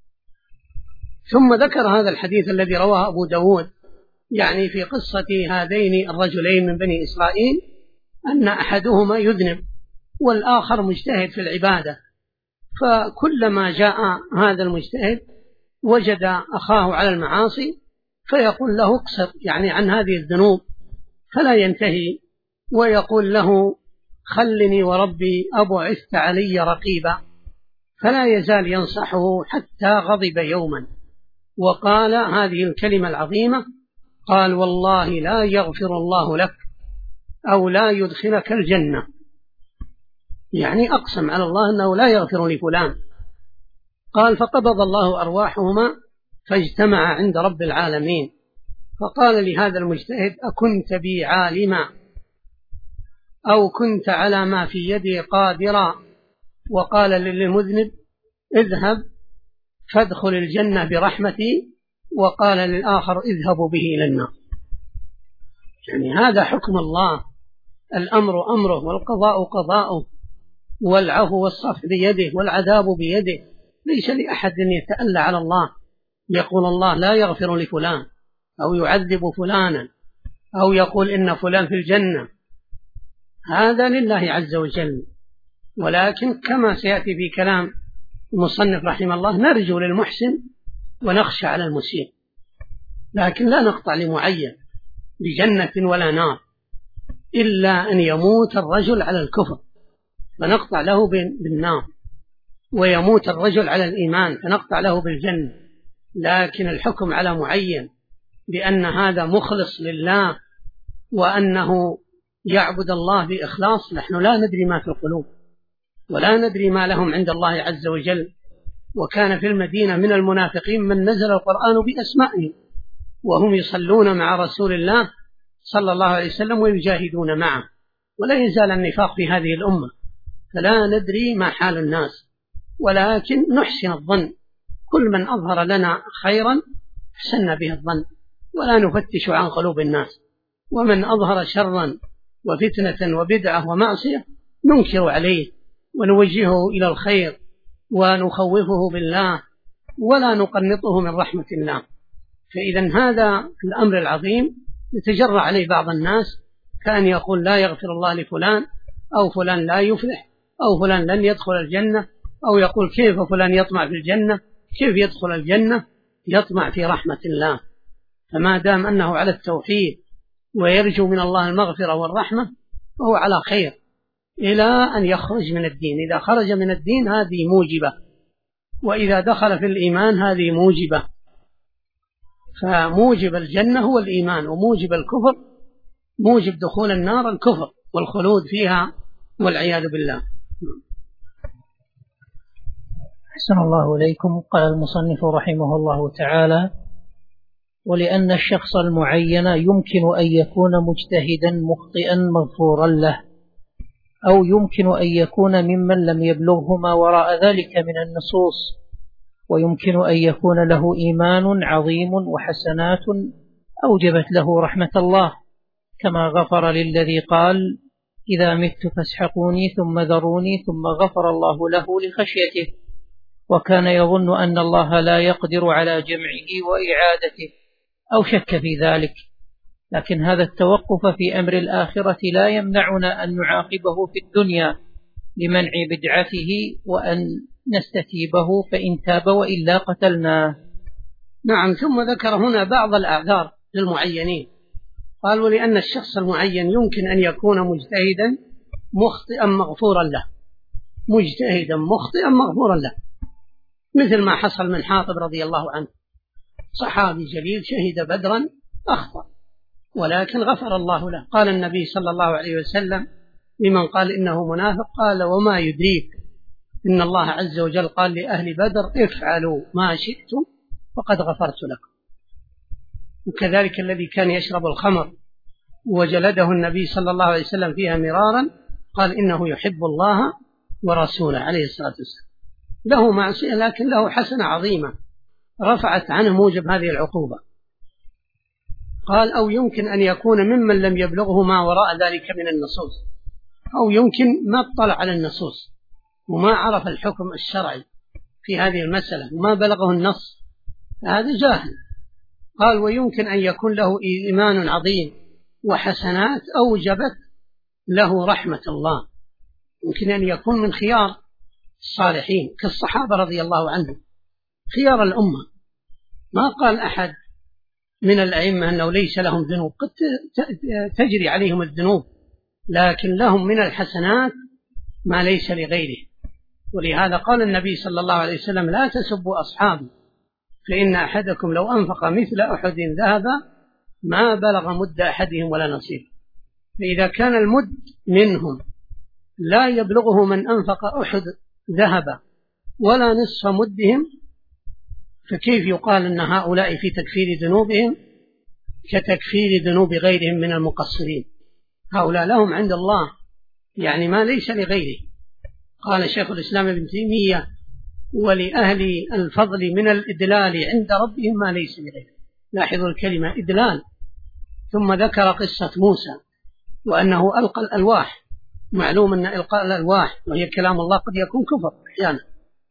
ثم ذكر هذا الحديث الذي رواه أبو داود، يعني في قصة هذين الرجلين من بني إسرائيل، أن أحدهما يذنب والآخر مجتهد في العبادة، فكلما جاء هذا المجتهد وجد أخاه على المعاصي فيقول له اقصر يعني عن هذه الذنوب، فلا ينتهي، ويقول له خلني وربي أبعثت علي رقيبا، فلا يزال ينصحه حتى غضب يوما وقال هذه الكلمة العظيمة، قال والله لا يغفر الله لك أو لا يدخلك الجنة، يعني أقسم على الله أنه لا يغفر لفلان. قال فقبض الله أرواحهما فاجتمع عند رب العالمين، فقال لهذا المجتهد أكنت بي عالما أو كنت على ما في يدي قادرا، وقال للمذنب اذهب فادخل الجنة برحمتي، وقال للآخر اذهبوا به إلى النار. يعني هذا حكم الله، الأمر أمره والقضاء قضاؤه والعفو والصفح بيده والعذاب بيده، ليس لأحد أن يتألى على الله يقول الله لا يغفر لفلان أو يعذب فلانا أو يقول إن فلان في الجنة، هذا لله عز وجل. ولكن كما سيأتي في كلام المصنف رحمه الله نرجو للمحسن ونخشى على المسيء، لكن لا نقطع لمعين بجنة ولا نار إلا أن يموت الرجل على الكفر فنقطع له بالنار، ويموت الرجل على الإيمان فنقطع له بالجنة. لكن الحكم على معين بأن هذا مخلص لله وأنه يعبد الله بإخلاص، نحن لا ندري ما في القلوب ولا ندري ما لهم عند الله عز وجل. وكان في المدينة من المنافقين من نزل القرآن بأسمائهم وهم يصلون مع رسول الله صلى الله عليه وسلم ويجاهدون معه، ولا يزال النفاق في هذه الأمة، فلا ندري ما حال الناس، ولكن نحسن الظن، كل من أظهر لنا خيرا حسنا به الظن ولا نفتش عن قلوب الناس، ومن أظهر شرا وفتنة وبدعة ومعصية ننكر عليه ونوجهه إلى الخير ونخوفه بالله ولا نقنطه من رحمة الله. فإذا هذا الأمر العظيم يتجرأ عليه بعض الناس كأن يقول لا يغفر الله لفلان أو فلان لا يفلح أو فلان لن يدخل الجنة، أو يقول كيف فلان يطمع في الجنة، كيف يدخل الجنة، يطمع في رحمة الله. فما دام أنه على التوحيد ويرجو من الله المغفرة والرحمة فهو على خير إلى أن يخرج من الدين. إذا خرج من الدين هذه موجبة، وإذا دخل في الإيمان هذه موجبة. فموجب الجنة هو الإيمان، وموجب الكفر موجب دخول النار الكفر والخلود فيها والعياذ بالله. أحسن الله إليكم. قال المصنف رحمه الله تعالى: ولأن الشخص المعين يمكن أن يكون مجتهدا مخطئا مغفورا له، أو يمكن أن يكون ممن لم يبلغه ما وراء ذلك من النصوص، ويمكن أن يكون له إيمان عظيم وحسنات أوجبت له رحمة الله، كما غفر للذي قال: إذا مت فاسحقوني ثم ذروني، ثم غفر الله له لخشيته، وكان يظن أن الله لا يقدر على جمعه وإعادته، أو شك في ذلك. لكن هذا التوقف في أمر الآخرة لا يمنعنا أن نعاقبه في الدنيا لمنع بدعته، وأن نستتيبه فإن تاب وإلا قتلناه. نعم. ثم ذكر هنا بعض الأعذار للمعينين، قال: ولأن الشخص المعين يمكن أن يكون مجتهدا مخطئا مغفورا له، مجتهدا مخطئا مغفورا له، مثل ما حصل من حاطب رضي الله عنه، صحابي جليل شهد بدرا أخطأ ولكن غفر الله له. قال النبي صلى الله عليه وسلم لمن قال إنه منافق: قال: وما يدريك إن الله عز وجل قال لأهل بدر: افعلوا ما شئتم فقد غفرت لكم. وكذلك الذي كان يشرب الخمر وجلده النبي صلى الله عليه وسلم فيها مرارا قال: إنه يحب الله ورسوله عليه الصلاة والسلام، له معصية لكن له حسنة عظيمة رفعت عنه موجب هذه العقوبة. قال: أو يمكن أن يكون ممن لم يبلغه ما وراء ذلك من النصوص، أو يمكن ما اطلع على النصوص وما عرف الحكم الشرعي في هذه المسألة وما بلغه النص، هذا جاهل. قال: ويمكن أن يكون له إيمان عظيم وحسنات أوجبت له رحمة الله، يمكن أن يكون من خيار الصالحين كالصحابة رضي الله عنهم، خيار الأمة. ما قال أحد من الأئمة أنه ليس لهم ذنوب، قد تجري عليهم الذنوب، لكن لهم من الحسنات ما ليس لغيره. ولهذا قال النبي صلى الله عليه وسلم: لا تسبوا أصحابي فإن أحدكم لو أنفق مثل أحد ذهبا ما بلغ مد أحدهم ولا نصيب. فإذا كان المد منهم لا يبلغه من أنفق أحد ذهبا ولا نصف مدهم، فكيف يقال أن هؤلاء في تكفير ذنوبهم كتكفير ذنوب غيرهم من المقصرين؟ هؤلاء لهم عند الله يعني ما ليس لغيره. قال شيخ الإسلام ابن تيمية: ولأهل الفضل من الإدلال عند ربهم ما ليس لغيره. لاحظوا الكلمة إدلال. ثم ذكر قصة موسى وأنه ألقى الألواح. معلوم أن إلقاء الألواح وهي كلام الله قد يكون كفر أحيانا،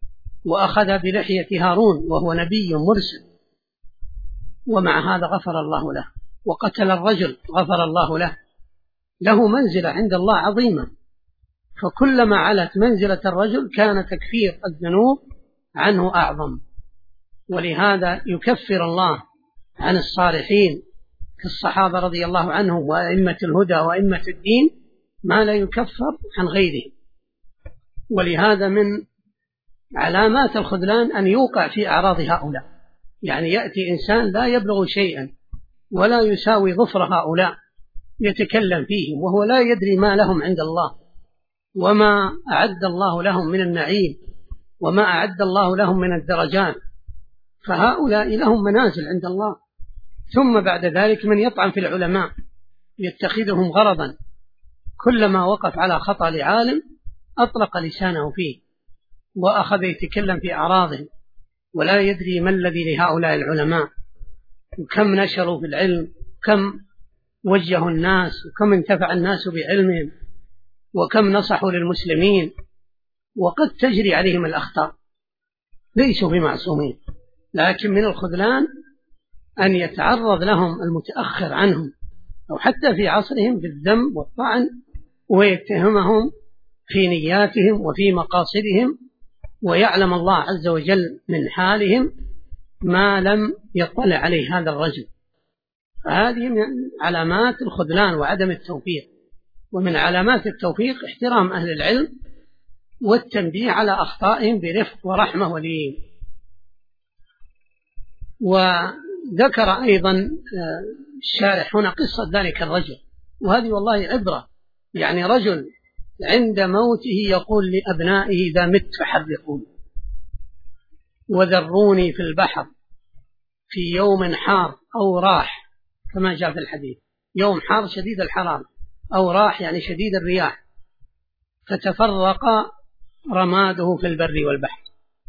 وأخذ بلحية هارون وهو نبي مرسل، ومع هذا غفر الله له. وقتل الرجل غفر الله له. له منزلة عند الله عظيمة، فكلما علت منزلة الرجل كان تكفير الذنوب عنه أعظم. ولهذا يكفر الله عن الصالحين كالصحابة رضي الله عنهم وأئمة الهدى وأئمة الدين ما لا يكفر عن غيره. ولهذا من علامات الخذلان أن يوقع في أعراض هؤلاء، يعني يأتي إنسان لا يبلغ شيئا ولا يساوي ظفر هؤلاء يتكلم فيهم وهو لا يدري ما لهم عند الله وما أعد الله لهم من النعيم وما أعد الله لهم من الدرجات، فهؤلاء لهم منازل عند الله. ثم بعد ذلك من يطعن في العلماء يتخذهم غرضا، كلما وقف على خطأ لعالم أطلق لسانه فيه وأخذ يتكلم في أعراضهم، ولا يدري ما الذي لهؤلاء العلماء، وكم نشروا في العلم، كم وجهوا الناس، وكم انتفع الناس بعلمهم، وكم نصحوا للمسلمين، وقد تجري عليهم الأخطاء، ليسوا بمعصومين. لكن من الخذلان أن يتعرض لهم المتأخر عنهم أو حتى في عصرهم بالذنب والطعن، ويتهمهم في نياتهم وفي مقاصدهم، ويعلم الله عز وجل من حالهم ما لم يطلع عليه هذا الرجل. فهذه من علامات الخذلان وعدم التوفيق. ومن علامات التوفيق احترام أهل العلم والتنبيه على أخطائهم برفق ورحمة ولين. وذكر أيضا الشارح هنا قصة ذلك الرجل، وهذه والله عبرة. يعني رجل عند موته يقول لأبنائه إذا مت فحرقوني وذروني في البحر في يوم حار أو راح، كما جاء في الحديث، يوم حار شديد الحرارة أو راح يعني شديد الرياح، فتفرق رماده في البر والبحر.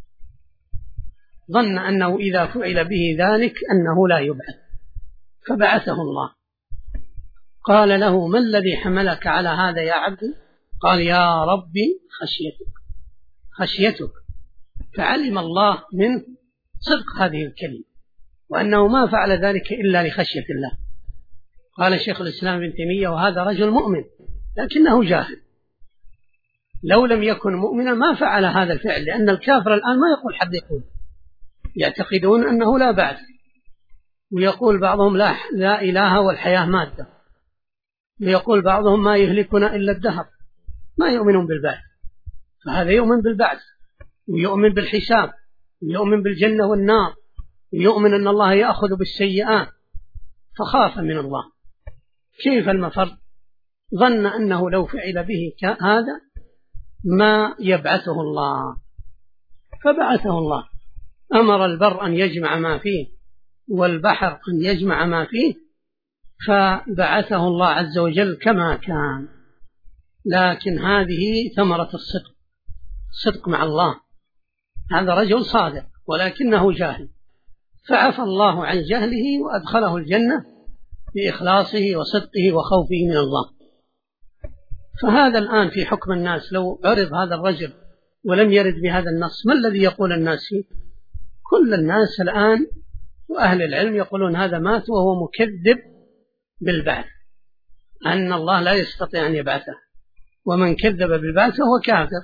ظن أنه إذا فعل به ذلك أنه لا يبعث، فبعثه الله. قال له: ما الذي حملك على هذا يا عبدي؟ قال: يا ربي خشيتك. فعلم الله منه صدق هذه الكلمة وأنه ما فعل ذلك إلا لخشية الله. قال شيخ الإسلام ابن تيمية: وهذا رجل مؤمن لكنه جاهل، لو لم يكن مؤمنا ما فعل هذا الفعل، لأن الكافر الآن ما يقول حرقون، يعتقدون أنه لا بعث، ويقول بعضهم لا إله والحياة مادة، ويقول بعضهم ما يهلكنا إلا الدهر، ما يؤمنون بالبعث. فهذا يؤمن بالبعث ويؤمن بالحساب ويؤمن بالجنة والنار ويؤمن أن الله يأخذ بالسيئات، فخاف من الله. كيف المفر؟ ظن أنه لو فعل به هذا ما يبعثه الله، فبعثه الله. أمر البر أن يجمع ما فيه والبحر أن يجمع ما فيه، فبعثه الله عز وجل كما كان. لكن هذه ثمرة الصدق مع الله. هذا رجل صادق ولكنه جاهل، فعفى الله عن جهله وأدخله الجنة بإخلاصه وصدقه وخوفه من الله. فهذا الآن في حكم الناس، لو عرض هذا الرجل ولم يرد بهذا النص، ما الذي يقول الناس فيه؟ كل الناس الآن وأهل العلم يقولون هذا مات وهو مكذب بالبعث، أن الله لا يستطيع أن يبعثه، ومن كذب بالبعث هو كافر.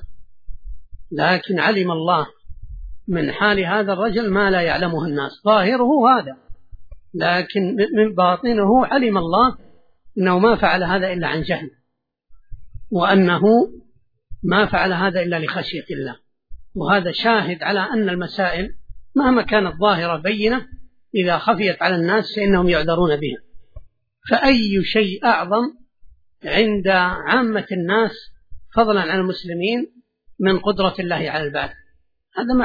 لكن علم الله من حال هذا الرجل ما لا يعلمه الناس، ظاهره هذا، لكن من باطنه علم الله أنه ما فعل هذا إلا عن جهل، وأنه ما فعل هذا إلا لخشية الله. وهذا شاهد على أن المسائل مهما كانت ظاهرة بينة إذا خفيت على الناس فإنهم يعذرون بها. فأي شيء أعظم عند عامة الناس فضلا عن المسلمين من قدرة الله على البعث؟ هذا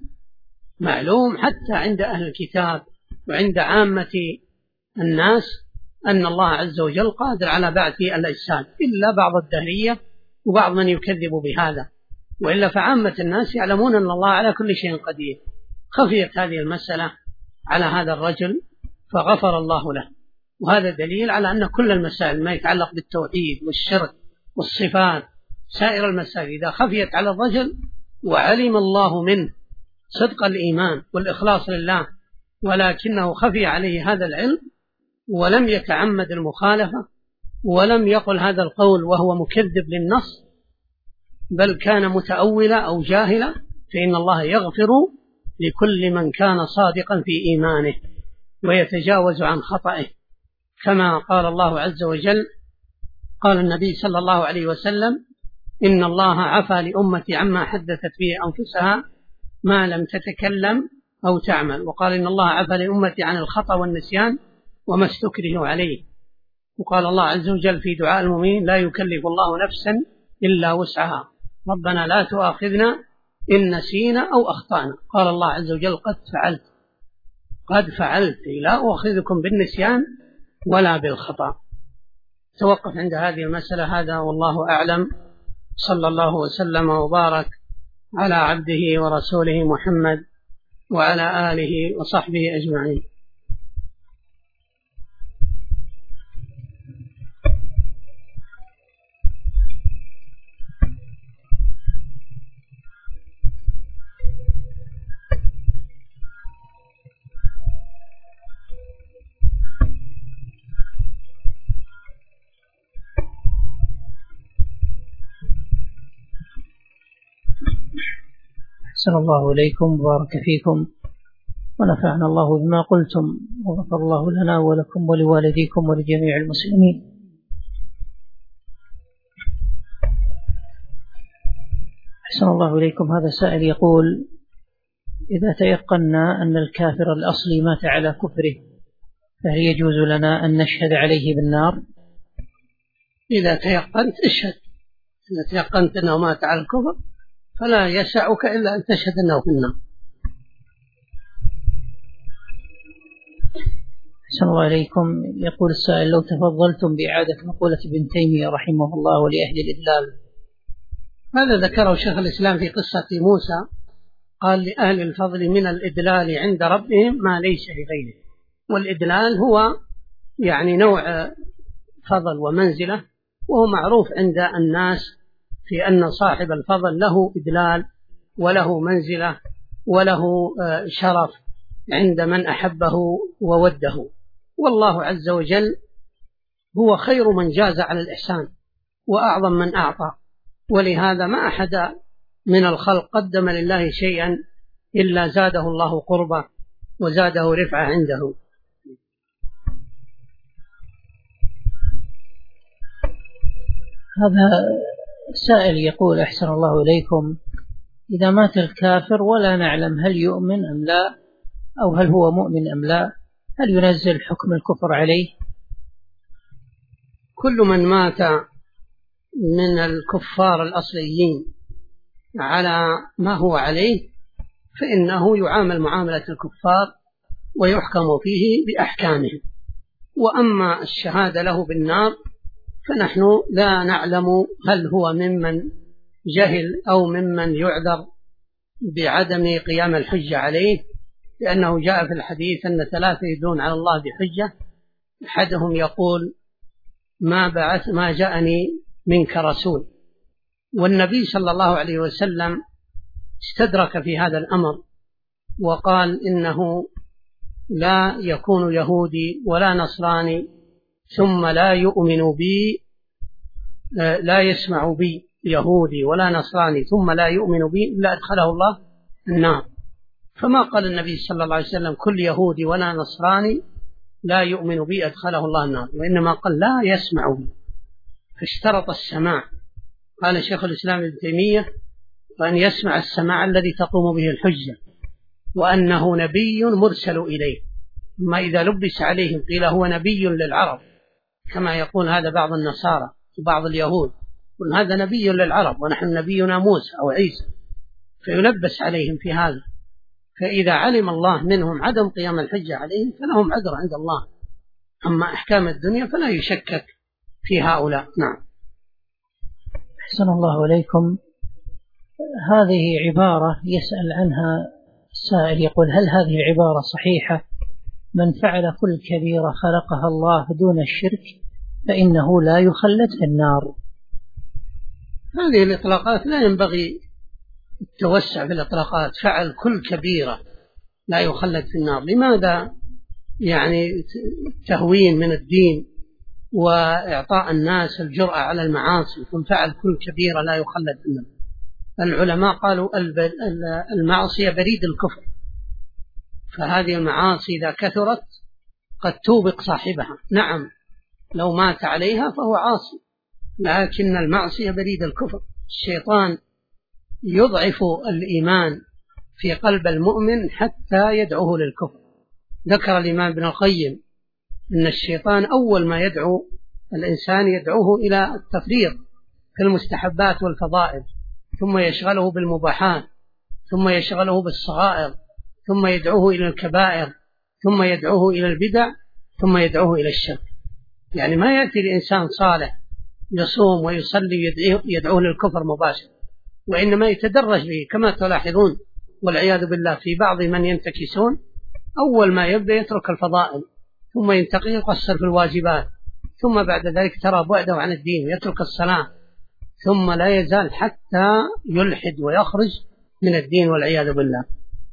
معلوم حتى عند أهل الكتاب وعند عامة الناس أن الله عز وجل قادر على بعث الأجساد، إلا بعض الدهرية وبعض من يكذب بهذا، وإلا فعامة الناس يعلمون أن الله على كل شيء قدير. خفيت هذه المسألة على هذا الرجل فغفر الله له. وهذا دليل على أن كل المسائل ما يتعلق بالتوحيد والشرك والصفات، سائر المسائل إذا خفيت على الرجل وعلم الله منه صدق الإيمان والإخلاص لله، ولكنه خفي عليه هذا العلم ولم يتعمد المخالفة ولم يقل هذا القول وهو مكذب للنص، بل كان متأولا أو جاهلا، فإن الله يغفر لكل من كان صادقا في إيمانه ويتجاوز عن خطئه، كما قال الله عز وجل. قال النبي صلى الله عليه وسلم: إن الله عفى لأمتي عما حدثت به أنفسها ما لم تتكلم أو تعمل. وقال: إن الله عفى لأمتي عن الخطأ والنسيان وما استكرهوا عليه. وقال الله عز وجل في دعاء المؤمنين: لا يكلف الله نفسا إلا وسعها، ربنا لا تؤاخذنا إن نسينا أو أخطأنا. قال الله عز وجل: قد فعلت لا أؤاخذكم بالنسيان ولا بالخطأ. توقف عند هذه المسألة. هذا والله أعلم. صلى الله وسلم وبارك على عبده ورسوله محمد وعلى آله وصحبه أجمعين. أحسن الله إليكم وبارك فيكم ونفعنا الله بما قلتم، وغفر الله لنا ولكم ولوالديكم ولجميع المسلمين. أحسن الله إليكم. هذا سائل يقول: إذا تيقنا أن الكافر الأصلي مات على كفره فهل يجوز لنا أن نشهد عليه بالنار؟ إذا تيقنت اشهد. إذا تيقنت أنه مات على الكفر فلا يسعك إلا أن تشهد أنه في النار. أحسن الله إليكم. يقول السائل: لو تفضلتم بإعادة مقولة ابن تيمية رحمه الله ولأهل الإدلال. هذا ذكره شيخ الإسلام في قصة موسى، قال: لأهل الفضل من الإدلال عند ربهم ما ليس لغيره. والإدلال هو يعني نوع فضل ومنزلة، وهو معروف عند الناس في أن صاحب الفضل له إدلال وله منزلة وله شرف عند من أحبه ووده. والله عز وجل هو خير من جاز على الإحسان وأعظم من أعطى، ولهذا ما أحد من الخلق قدم لله شيئا إلا زاده الله قربا وزاده رفعة عنده. هذا سائل يقول: أحسن الله إليكم، إذا مات الكافر ولا نعلم هل يؤمن أم لا، أو هل هو مؤمن أم لا، هل ينزل حكم الكفر عليه؟ كل من مات من الكفار الأصليين على ما هو عليه فإنه يعامل معاملة الكفار ويحكم فيه بأحكامهم. وأما الشهادة له بالنار فنحن لا نعلم هل هو ممن جهل أو ممن يعذر بعدم قيام الحجة عليه، لأنه جاء في الحديث أن 3 يدلون على الله بحجة: أحدهم يقول ما جاءني منك رسول. والنبي صلى الله عليه وسلم استدرك في هذا الأمر وقال: إنه لا يكون يهودي ولا نصراني ثم لا يؤمن بي، لا يسمع بي يهودي ولا نصراني ثم لا يؤمن بي إلا أدخله الله النار. فما قال النبي صلى الله عليه وسلم كل يهودي ولا نصراني لا يؤمن بي أدخله الله النار، وإنما قال لا يسمع بي، فاشترط السماع. قال شيخ الإسلام ابن تيمية: وأن يسمع السماع الذي تقوم به الحجة، وأنه نبي مرسل إليه. ما إذا لبس عليهم قيل هو نبي للعرب، كما يقول هذا بعض النصارى وبعض اليهود، يقول هذا نبي للعرب ونحن نبينا موسى أو عيسى، فيلبس عليهم في هذا. فإذا علم الله منهم عدم قيام الحجة عليهم فلهم عذر عند الله. أما أحكام الدنيا فلا يشكك في هؤلاء. نعم. أحسن الله إليكم. هذه عبارة يسأل عنها السائل، يقول: هل هذه العبارة صحيحة؟ من فعل كل كبيرة خلقها الله دون الشرك فإنه لا يخلد في النار. هذه الإطلاقات لا ينبغي التوسع في الإطلاقات، فعل كل كبيرة لا يخلد في النار. لماذا يعني تهوين من الدين وإعطاء الناس الجرأة على المعاصي، يكون فعل كل كبيرة لا يخلد في النار؟ العلماء قالوا المعصية بريد الكفر، فهذه المعاصي إذا كثرت قد توبق صاحبها. نعم لو مات عليها فهو عاصي، لكن المعصية بريد الكفر. الشيطان يضعف الإيمان في قلب المؤمن حتى يدعوه للكفر. ذكر الإمام ابن القيم أن الشيطان أول ما يدعو الإنسان يدعوه إلى التفريط في المستحبات والفضائل، ثم يشغله بالمباحات، ثم يشغله بالصغائر، ثم يدعوه إلى الكبائر، ثم يدعوه إلى البدع، ثم يدعوه إلى الشرك. يعني ما يأتي الإنسان صالح يصوم ويصلي يدعوه للكفر مباشر، وإنما يتدرج به كما تلاحظون والعياذ بالله في بعض من ينتكسون. أول ما يبدأ يترك الفضائل، ثم ينتقل يقصر في الواجبات، ثم بعد ذلك ترى بعده عن الدين ويترك الصلاة، ثم لا يزال حتى يلحد ويخرج من الدين والعياذ بالله.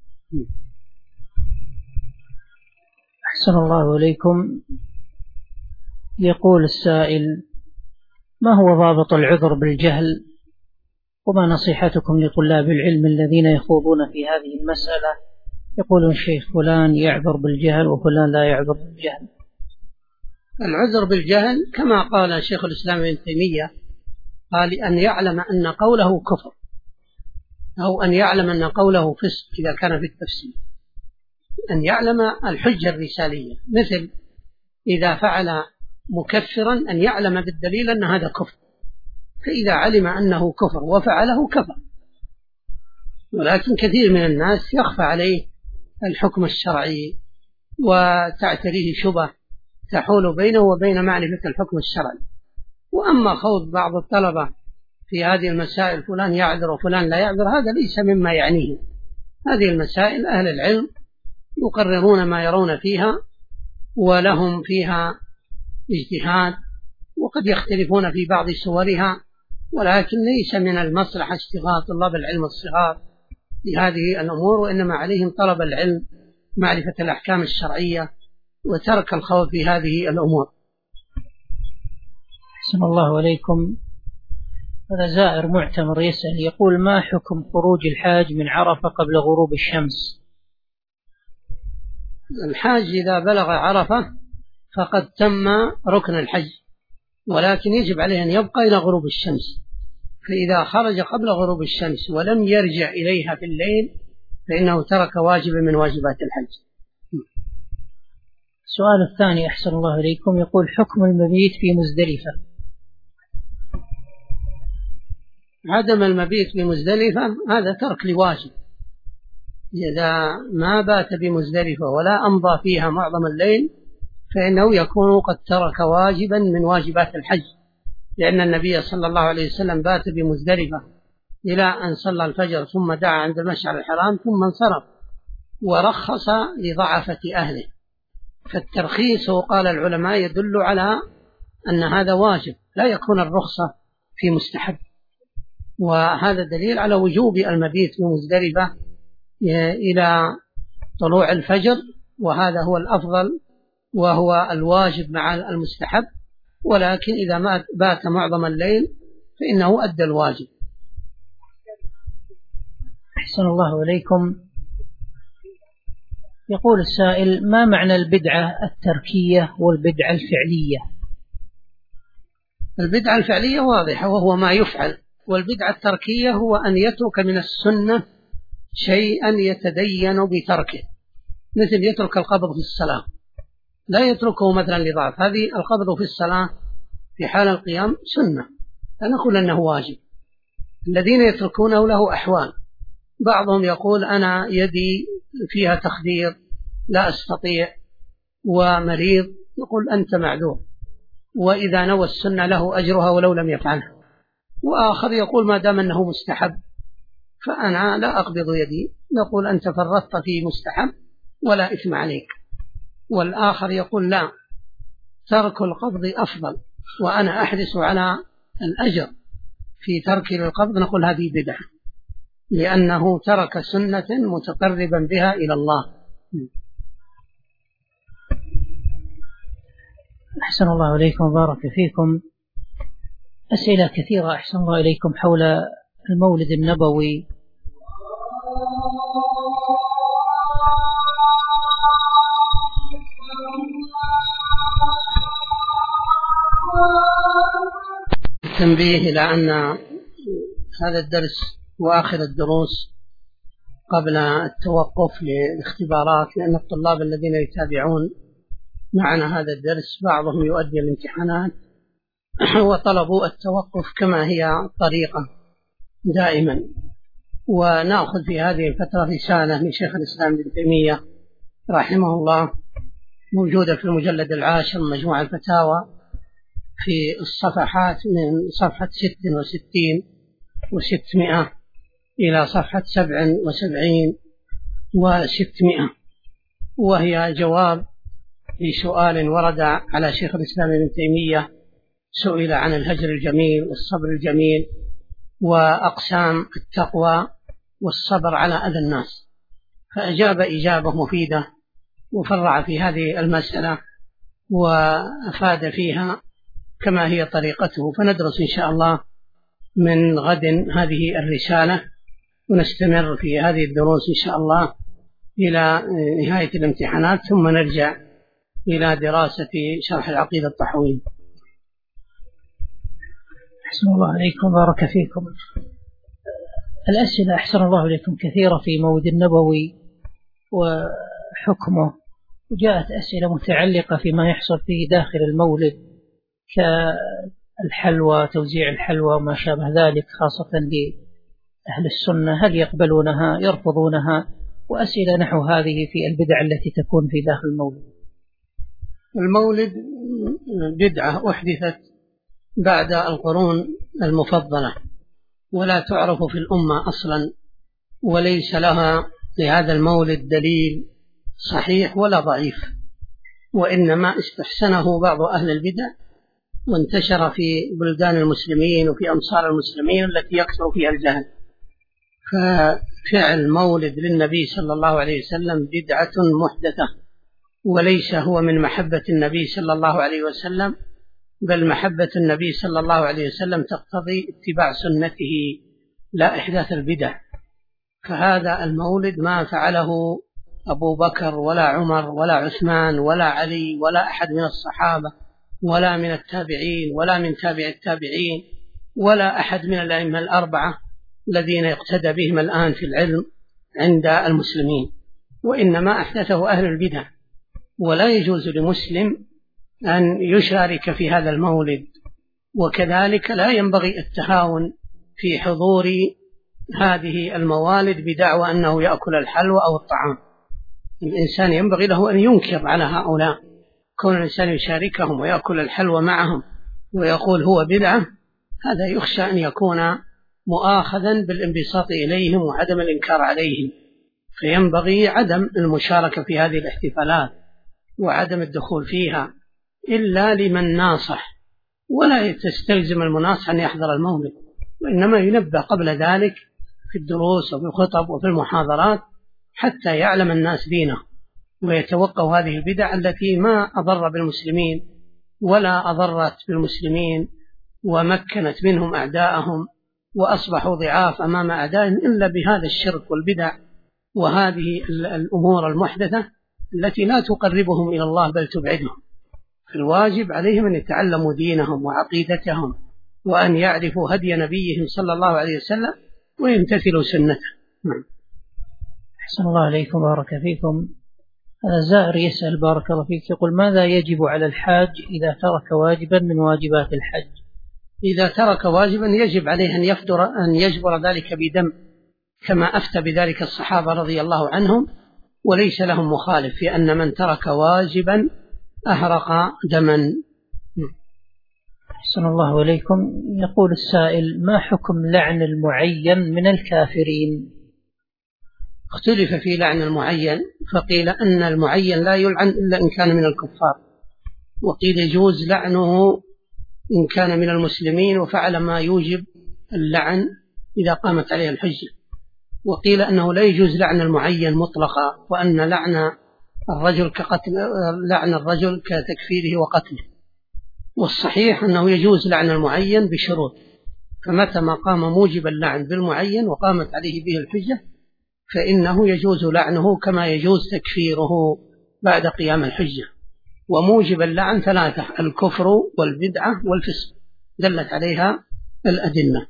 أحسن الله إليكم. يقول السائل: ما هو ضابط العذر بالجهل؟ وما نصيحتكم لطلاب العلم الذين يخوضون في هذه المسألة؟ يقولون الشيخ فلان يعذر بالجهل وفلان لا يعذر بالجهل. العذر بالجهل كما قال شيخ الإسلام ابن تيمية، قال أن يعلم أن قوله كفر، أو أن يعلم أن قوله فسق إذا كان في التفسير، أن يعلم الحجة الرسالية، مثل إذا فعل مكفرا أن يعلم بالدليل أن هذا كفر، فإذا علم أنه كفر وفعله كفر. ولكن كثير من الناس يخفى عليه الحكم الشرعي وتعتريه شبه تحول بينه وبين معرفة الحكم الشرعي. وأما خوض بعض الطلبة في هذه المسائل فلان يعذر وفلان لا يعذر، هذا ليس مما يعنيه. هذه المسائل أهل العلم يقررون ما يرون فيها، ولهم فيها اجتهاد، وقد يختلفون في بعض صورها، ولكن ليس من المصلحة اشتغال طلاب العلم الصغار بهذه الأمور، وإنما عليهم طلب العلم، معرفة الأحكام الشرعية، وترك الخوض في هذه الأمور. أحسن الله إليكم. هذا زائر معتمر يسأل، يقول: ما حكم خروج الحاج من عرفة قبل غروب الشمس؟ الحاج إذا بلغ عرفة فقد تم ركن الحج، ولكن يجب عليه أن يبقى إلى غروب الشمس، فإذا خرج قبل غروب الشمس ولم يرجع إليها في الليل فإنه ترك واجبا من واجبات الحج. السؤال الثاني أحسن الله إليكم، يقول: حكم المبيت في مزدلفة؟ عدم المبيت بمزدلفة هذا ترك لواجب. إذا ما بات بمزدلفة ولا أمضى فيها معظم الليل فإنه يكون قد ترك واجبا من واجبات الحج، لأن النبي صلى الله عليه وسلم بات بمزدلفة إلى أن صلى الفجر، ثم دعا عند المشعر الحرام ثم انصرف، ورخص لضعفة أهله. فالترخيص قال العلماء يدل على أن هذا واجب، لا يكون الرخصة في مستحب، وهذا دليل على وجوب المبيت بمزدلفة إلى طلوع الفجر، وهذا هو الأفضل وهو الواجب مع المستحب. ولكن إذا ما بات معظم الليل فإنه أدى الواجب. أحسن الله إليكم. يقول السائل: ما معنى البدعة التركية والبدعة الفعلية؟ البدعة الفعلية واضحة وهو ما يفعل، والبدعة التركية هو أن يترك من السنة شيئا يتدين بتركه، مثل يترك القبض في الصلاة، لا يتركه مثلا لضعف. هذه القبض في الصلاة في حال القيام سنة، لا نقول أنه واجب. الذين يتركونه له أحوال، بعضهم يقول أنا يدي فيها تخدير لا أستطيع ومريض، نقول أنت معذور، وإذا نوى السنة له أجرها ولو لم يفعلها. وآخر يقول ما دام أنه مستحب فأنا لا أقبض يدي، نقول أنت فرطت في مستحب ولا إثم عليك. والآخر يقول لا، ترك القبض أفضل وأنا أحرص على الأجر في ترك القبض، نقول هذه بدعة. لأنه ترك سنة متقربا بها إلى الله. أحسن الله إليكم وبارك فيكم. أسئلة كثيرة أحسن الله إليكم حول المولد النبوي. التنبيه إلى أن هذا الدرس هو آخر الدروس قبل التوقف للاختبارات، لأن الطلاب الذين يتابعون معنا هذا الدرس بعضهم يؤدي الامتحانات وطلبوا التوقف كما هي طريقة دائما. ونأخذ في هذه الفترة رسالة من شيخ الإسلام ابن تيمية رحمه الله موجودة في المجلد 10 من مجموع الفتاوى في الصفحات من صفحة 66 و600 إلى صفحة 77 و600، وهي جواب لسؤال ورد على شيخ الإسلام ابن تيمية، سئل عن الهجر الجميل والصبر الجميل وأقسام التقوى والصبر على أذى الناس، فأجاب إجابة مفيدة وفرع في هذه المسألة وأفاد فيها كما هي طريقته. فندرس إن شاء الله من غد هذه الرسالة ونستمر في هذه الدروس إن شاء الله إلى نهاية الامتحانات، ثم نرجع إلى دراسة شرح العقيدة الطحوية. أحسن الله عليكم بارك فيكم. الأسئلة أحسن الله عليكم كثيرة في مولد النبوي وحكمه، وجاءت أسئلة متعلقة فيما يحصل فيه داخل المولد كالحلوى، توزيع الحلوى وما شابه ذلك، خاصة لأهل السنة، هل يقبلونها يرفضونها، وأسئلة نحو هذه في البدع التي تكون في داخل المولد. المولد بدعة أحدثت بعد القرون المفضلة ولا تعرف في الأمة أصلا، وليس لها لهذا المولد دليل صحيح ولا ضعيف، وإنما استحسنه بعض أهل البدع وانتشر في بلدان المسلمين وفي أمصار المسلمين التي يكثر فيها الجهل. ففعل مولد للنبي صلى الله عليه وسلم بدعة محدثة، وليس هو من محبة النبي صلى الله عليه وسلم، بل محبة النبي صلى الله عليه وسلم تقتضي اتباع سنته لا إحداث البدع. فهذا المولد ما فعله أبو بكر ولا عمر ولا عثمان ولا علي ولا أحد من الصحابة ولا من التابعين ولا من تابع التابعين ولا أحد من الأئمة الأربعة الذين يقتدى بهم الآن في العلم عند المسلمين، وإنما أحدثه أهل البدع. ولا يجوز لمسلم أن يشارك في هذا المولد، وكذلك لا ينبغي التهاون في حضور هذه الموالد بدعوى أنه يأكل الحلوى أو الطعام. الإنسان ينبغي له أن ينكر على هؤلاء، كون الإنسان يشاركهم ويأكل الحلوى معهم ويقول هو بدعة، هذا يخشى أن يكون مؤاخذا بالانبساط إليهم وعدم الإنكار عليهم. فينبغي عدم المشاركة في هذه الاحتفالات وعدم الدخول فيها إلا لمن ناصح، ولا تستلزم المناصح أن يحضر المولد، وإنما ينبه قبل ذلك في الدروس وفي الخطب وفي المحاضرات حتى يعلم الناس دينه ويتوقوا هذه البدع التي ما أضر بالمسلمين ولا أضرت بالمسلمين ومكنت منهم أعداءهم وأصبحوا ضعاف أمام أعدائهم إلا بهذا الشرك والبدع وهذه الأمور المحدثة التي لا تقربهم إلى الله بل تبعدهم. الواجب عليهم أن يتعلموا دينهم وعقيدتهم وأن يعرفوا هدي نبيهم صلى الله عليه وسلم ويمتثلوا سنته. أحسن الله عليكم بارك فيكم. هذا زائر يسأل بارك الله فيك، يقول ماذا يجب على الحاج إذا ترك واجبا من واجبات الحج؟ إذا ترك واجبا يجب عليه أن يجبر ذلك بدم، كما أفتى بذلك الصحابة رضي الله عنهم، وليس لهم مخالف في أن من ترك واجبا أهرق دما. أحسن الله إليكم. يقول السائل ما حكم لعن المعين من الكافرين؟ اختلف في لعن المعين، فقيل أن المعين لا يلعن إلا إن كان من الكفار، وقيل يجوز لعنه إن كان من المسلمين وفعل ما يوجب اللعن إذا قامت عليه الحجة. وقيل أنه لا يجوز لعن المعين مطلقا، وأن لعن الرجل كتكفيره وقتله. والصحيح أنه يجوز لعن المعين بشروط، فمتى ما قام موجب اللعن بالمعين وقامت عليه به الحجة فإنه يجوز لعنه كما يجوز تكفيره بعد قيام الحجة. وموجب اللعن 3: الكفر والبدعة والفسق، دلت عليها الأدلة.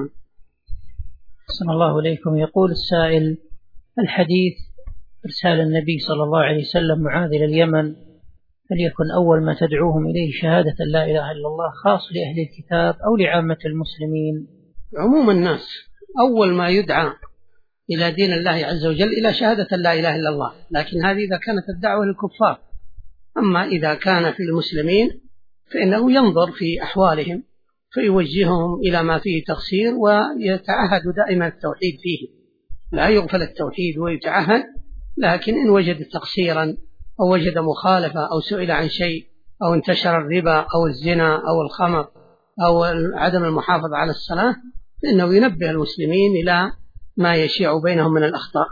أحسن الله إليكم. يقول السائل: الحديث إرسال النبي صلى الله عليه وسلم معاذ إلى اليمن فليكن أول ما تدعوهم إليه شهادة لا إله إلا الله خاص لأهل الكتاب أو لعامة المسلمين؟ عموم الناس أول ما يدعى إلى دين الله عز وجل إلى شهادة لا إله إلا الله، لكن هذه إذا كانت الدعوة للكفار. أما إذا كان في المسلمين فإنه ينظر في أحوالهم فيوجههم إلى ما فيه تقصير، ويتعهد دائما التوحيد فيه، لا يغفل التوحيد ويتعهد. لكن إن وجد تقصيرا أو وجد مخالفة أو سئل عن شيء أو انتشر الربا أو الزنا أو الخمر أو عدم المحافظة على الصلاة فإنه ينبه المسلمين إلى ما يشيع بينهم من الأخطاء.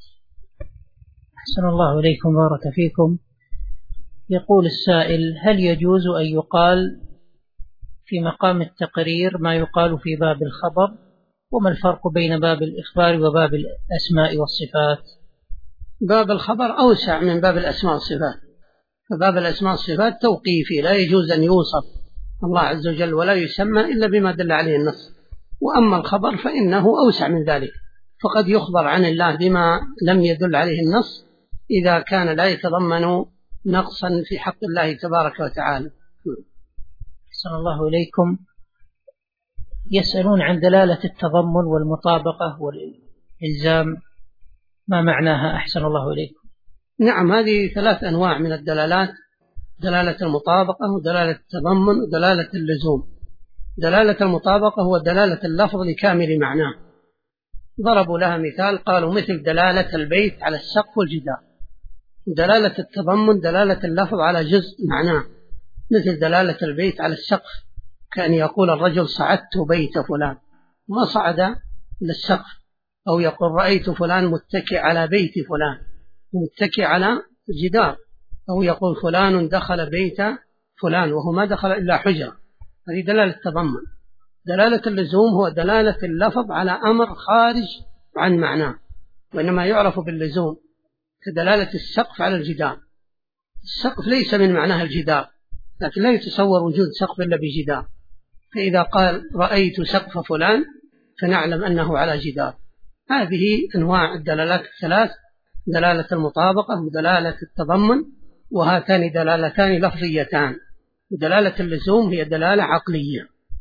أحسن الله إليكم، بارك فيكم. يقول السائل: هل يجوز أن يقال في مقام التقرير ما يقال في باب الخبر؟ وما الفرق بين باب الإخبار وباب الأسماء والصفات؟ باب الخبر أوسع من باب الأسماء والصفات، فباب الأسماء والصفات توقيفي، لا يجوز أن يوصف الله عز وجل ولا يسمى إلا بما دل عليه النص. وأما الخبر فإنه أوسع من ذلك، فقد يخبر عن الله بما لم يدل عليه النص إذا كان لا يتضمن نقصا في حق الله تبارك وتعالى. أحسن الله إليكم. يسألون عن دلالة التضمن والمطابقة والإلزام، ما معناها؟ أحسن الله إليكم. نعم، هذه 3 أنواع من الدلالات: دلالة المطابقة ودلالة التضمن ودلالة اللزوم. دلالة المطابقة هو دلالة اللفظ لكامل معناه، ضربوا لها مثال قالوا مثل دلالة البيت على السقف والجدار. دلالة التضمن دلالة اللفظ على جزء معناه، مثل دلالة البيت على السقف، كأن يقول الرجل صعدت بيت فلان، ما صعد للسقف. أو يقول رأيت فلان متكئ على بيت فلان، متكئ على الجدار. أو يقول فلان دخل بيت فلان وهو ما دخل إلا حجرة. هذه دلالة التضمن. دلالة اللزوم هو دلالة اللفظ على أمر خارج عن معناه، وإنما يعرف باللزوم، كدلالة السقف على الجدار. السقف ليس من معناه الجدار، لكن لا يتصور وجود سقف إلا بجدار، فإذا قال رأيت سقف فلان فنعلم أنه على جدار. هذه أنواع الدلالات 3: دلالة المطابقة ودلالة التضمن، وهاتان دلالتان لفظيتان. ودلالة اللزوم هي دلالة عقلية.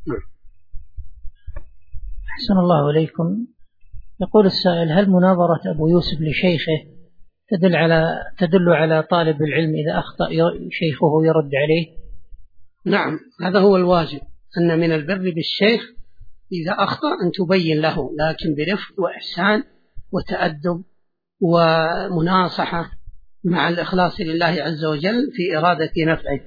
أحسن الله إليكم. يقول السائل: هل مناظرة أبو يوسف لشيخه تدل على طالب العلم إذا أخطأ شيخه يرد عليه؟ نعم، هذا هو الواجب، أن من البر بالشيخ إذا أخطأ أن تبين له، لكن برفق وإحسان وتأدب ومناصحة مع الإخلاص لله عز وجل في إرادة نفعه.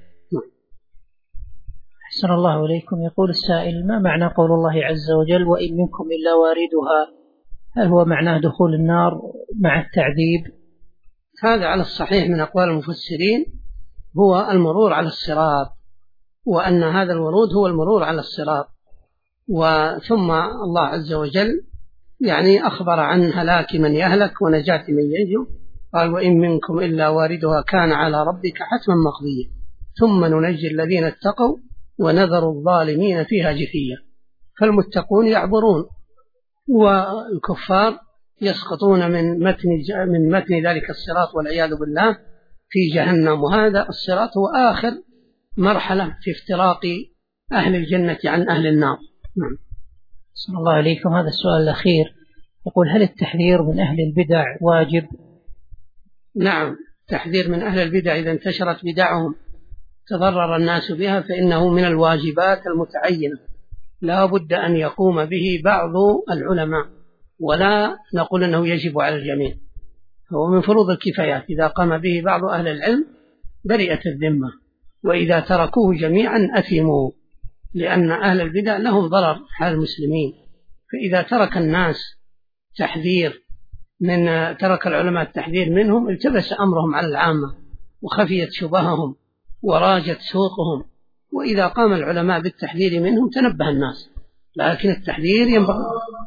أحسن الله إليكم. يقول السائل: ما معنى قول الله عز وجل وإن منكم إلا واردها؟ هل هو معناه دخول النار مع التعذيب؟ هذا على الصحيح من أقوال المفسرين هو المرور على الصراط، وأن هذا الورود هو المرور على الصراط. وثم الله عز وجل يعني أخبر عن هلاك من يهلك ونجاة من ينجو، قال وإن منكم إلا واردها كان على ربك حتما مقضيا ثم ننجي الذين اتقوا ونذر الظالمين فيها جثيا. فالمتقون يعبرون والكفار يسقطون من متن ذلك الصراط والعياذ بالله في جهنم. وهذا الصراط هو آخر مرحلة في افتراق أهل الجنة عن أهل النار. بسم الله عليكم. هذا السؤال الأخير يقول: هل التحذير من أهل البدع واجب؟ نعم، التحذير من أهل البدع إذا انتشرت بدعهم تضرر الناس بها فإنه من الواجبات المتعينة، لا بد أن يقوم به بعض العلماء، ولا نقول أنه يجب على الجميع، هو من فروض الكفايات. إذا قام به بعض أهل العلم برئت الذمة، وإذا تركوه جميعا أثموا، لأن أهل البدع لهم ضرر على المسلمين. فإذا ترك الناس تحذير ترك العلماء التحذير منهم التبس أمرهم على العامة وخفيت شبههم وراجت سوقهم، وإذا قام العلماء بالتحذير منهم تنبه الناس، لكن التحذير ينبغي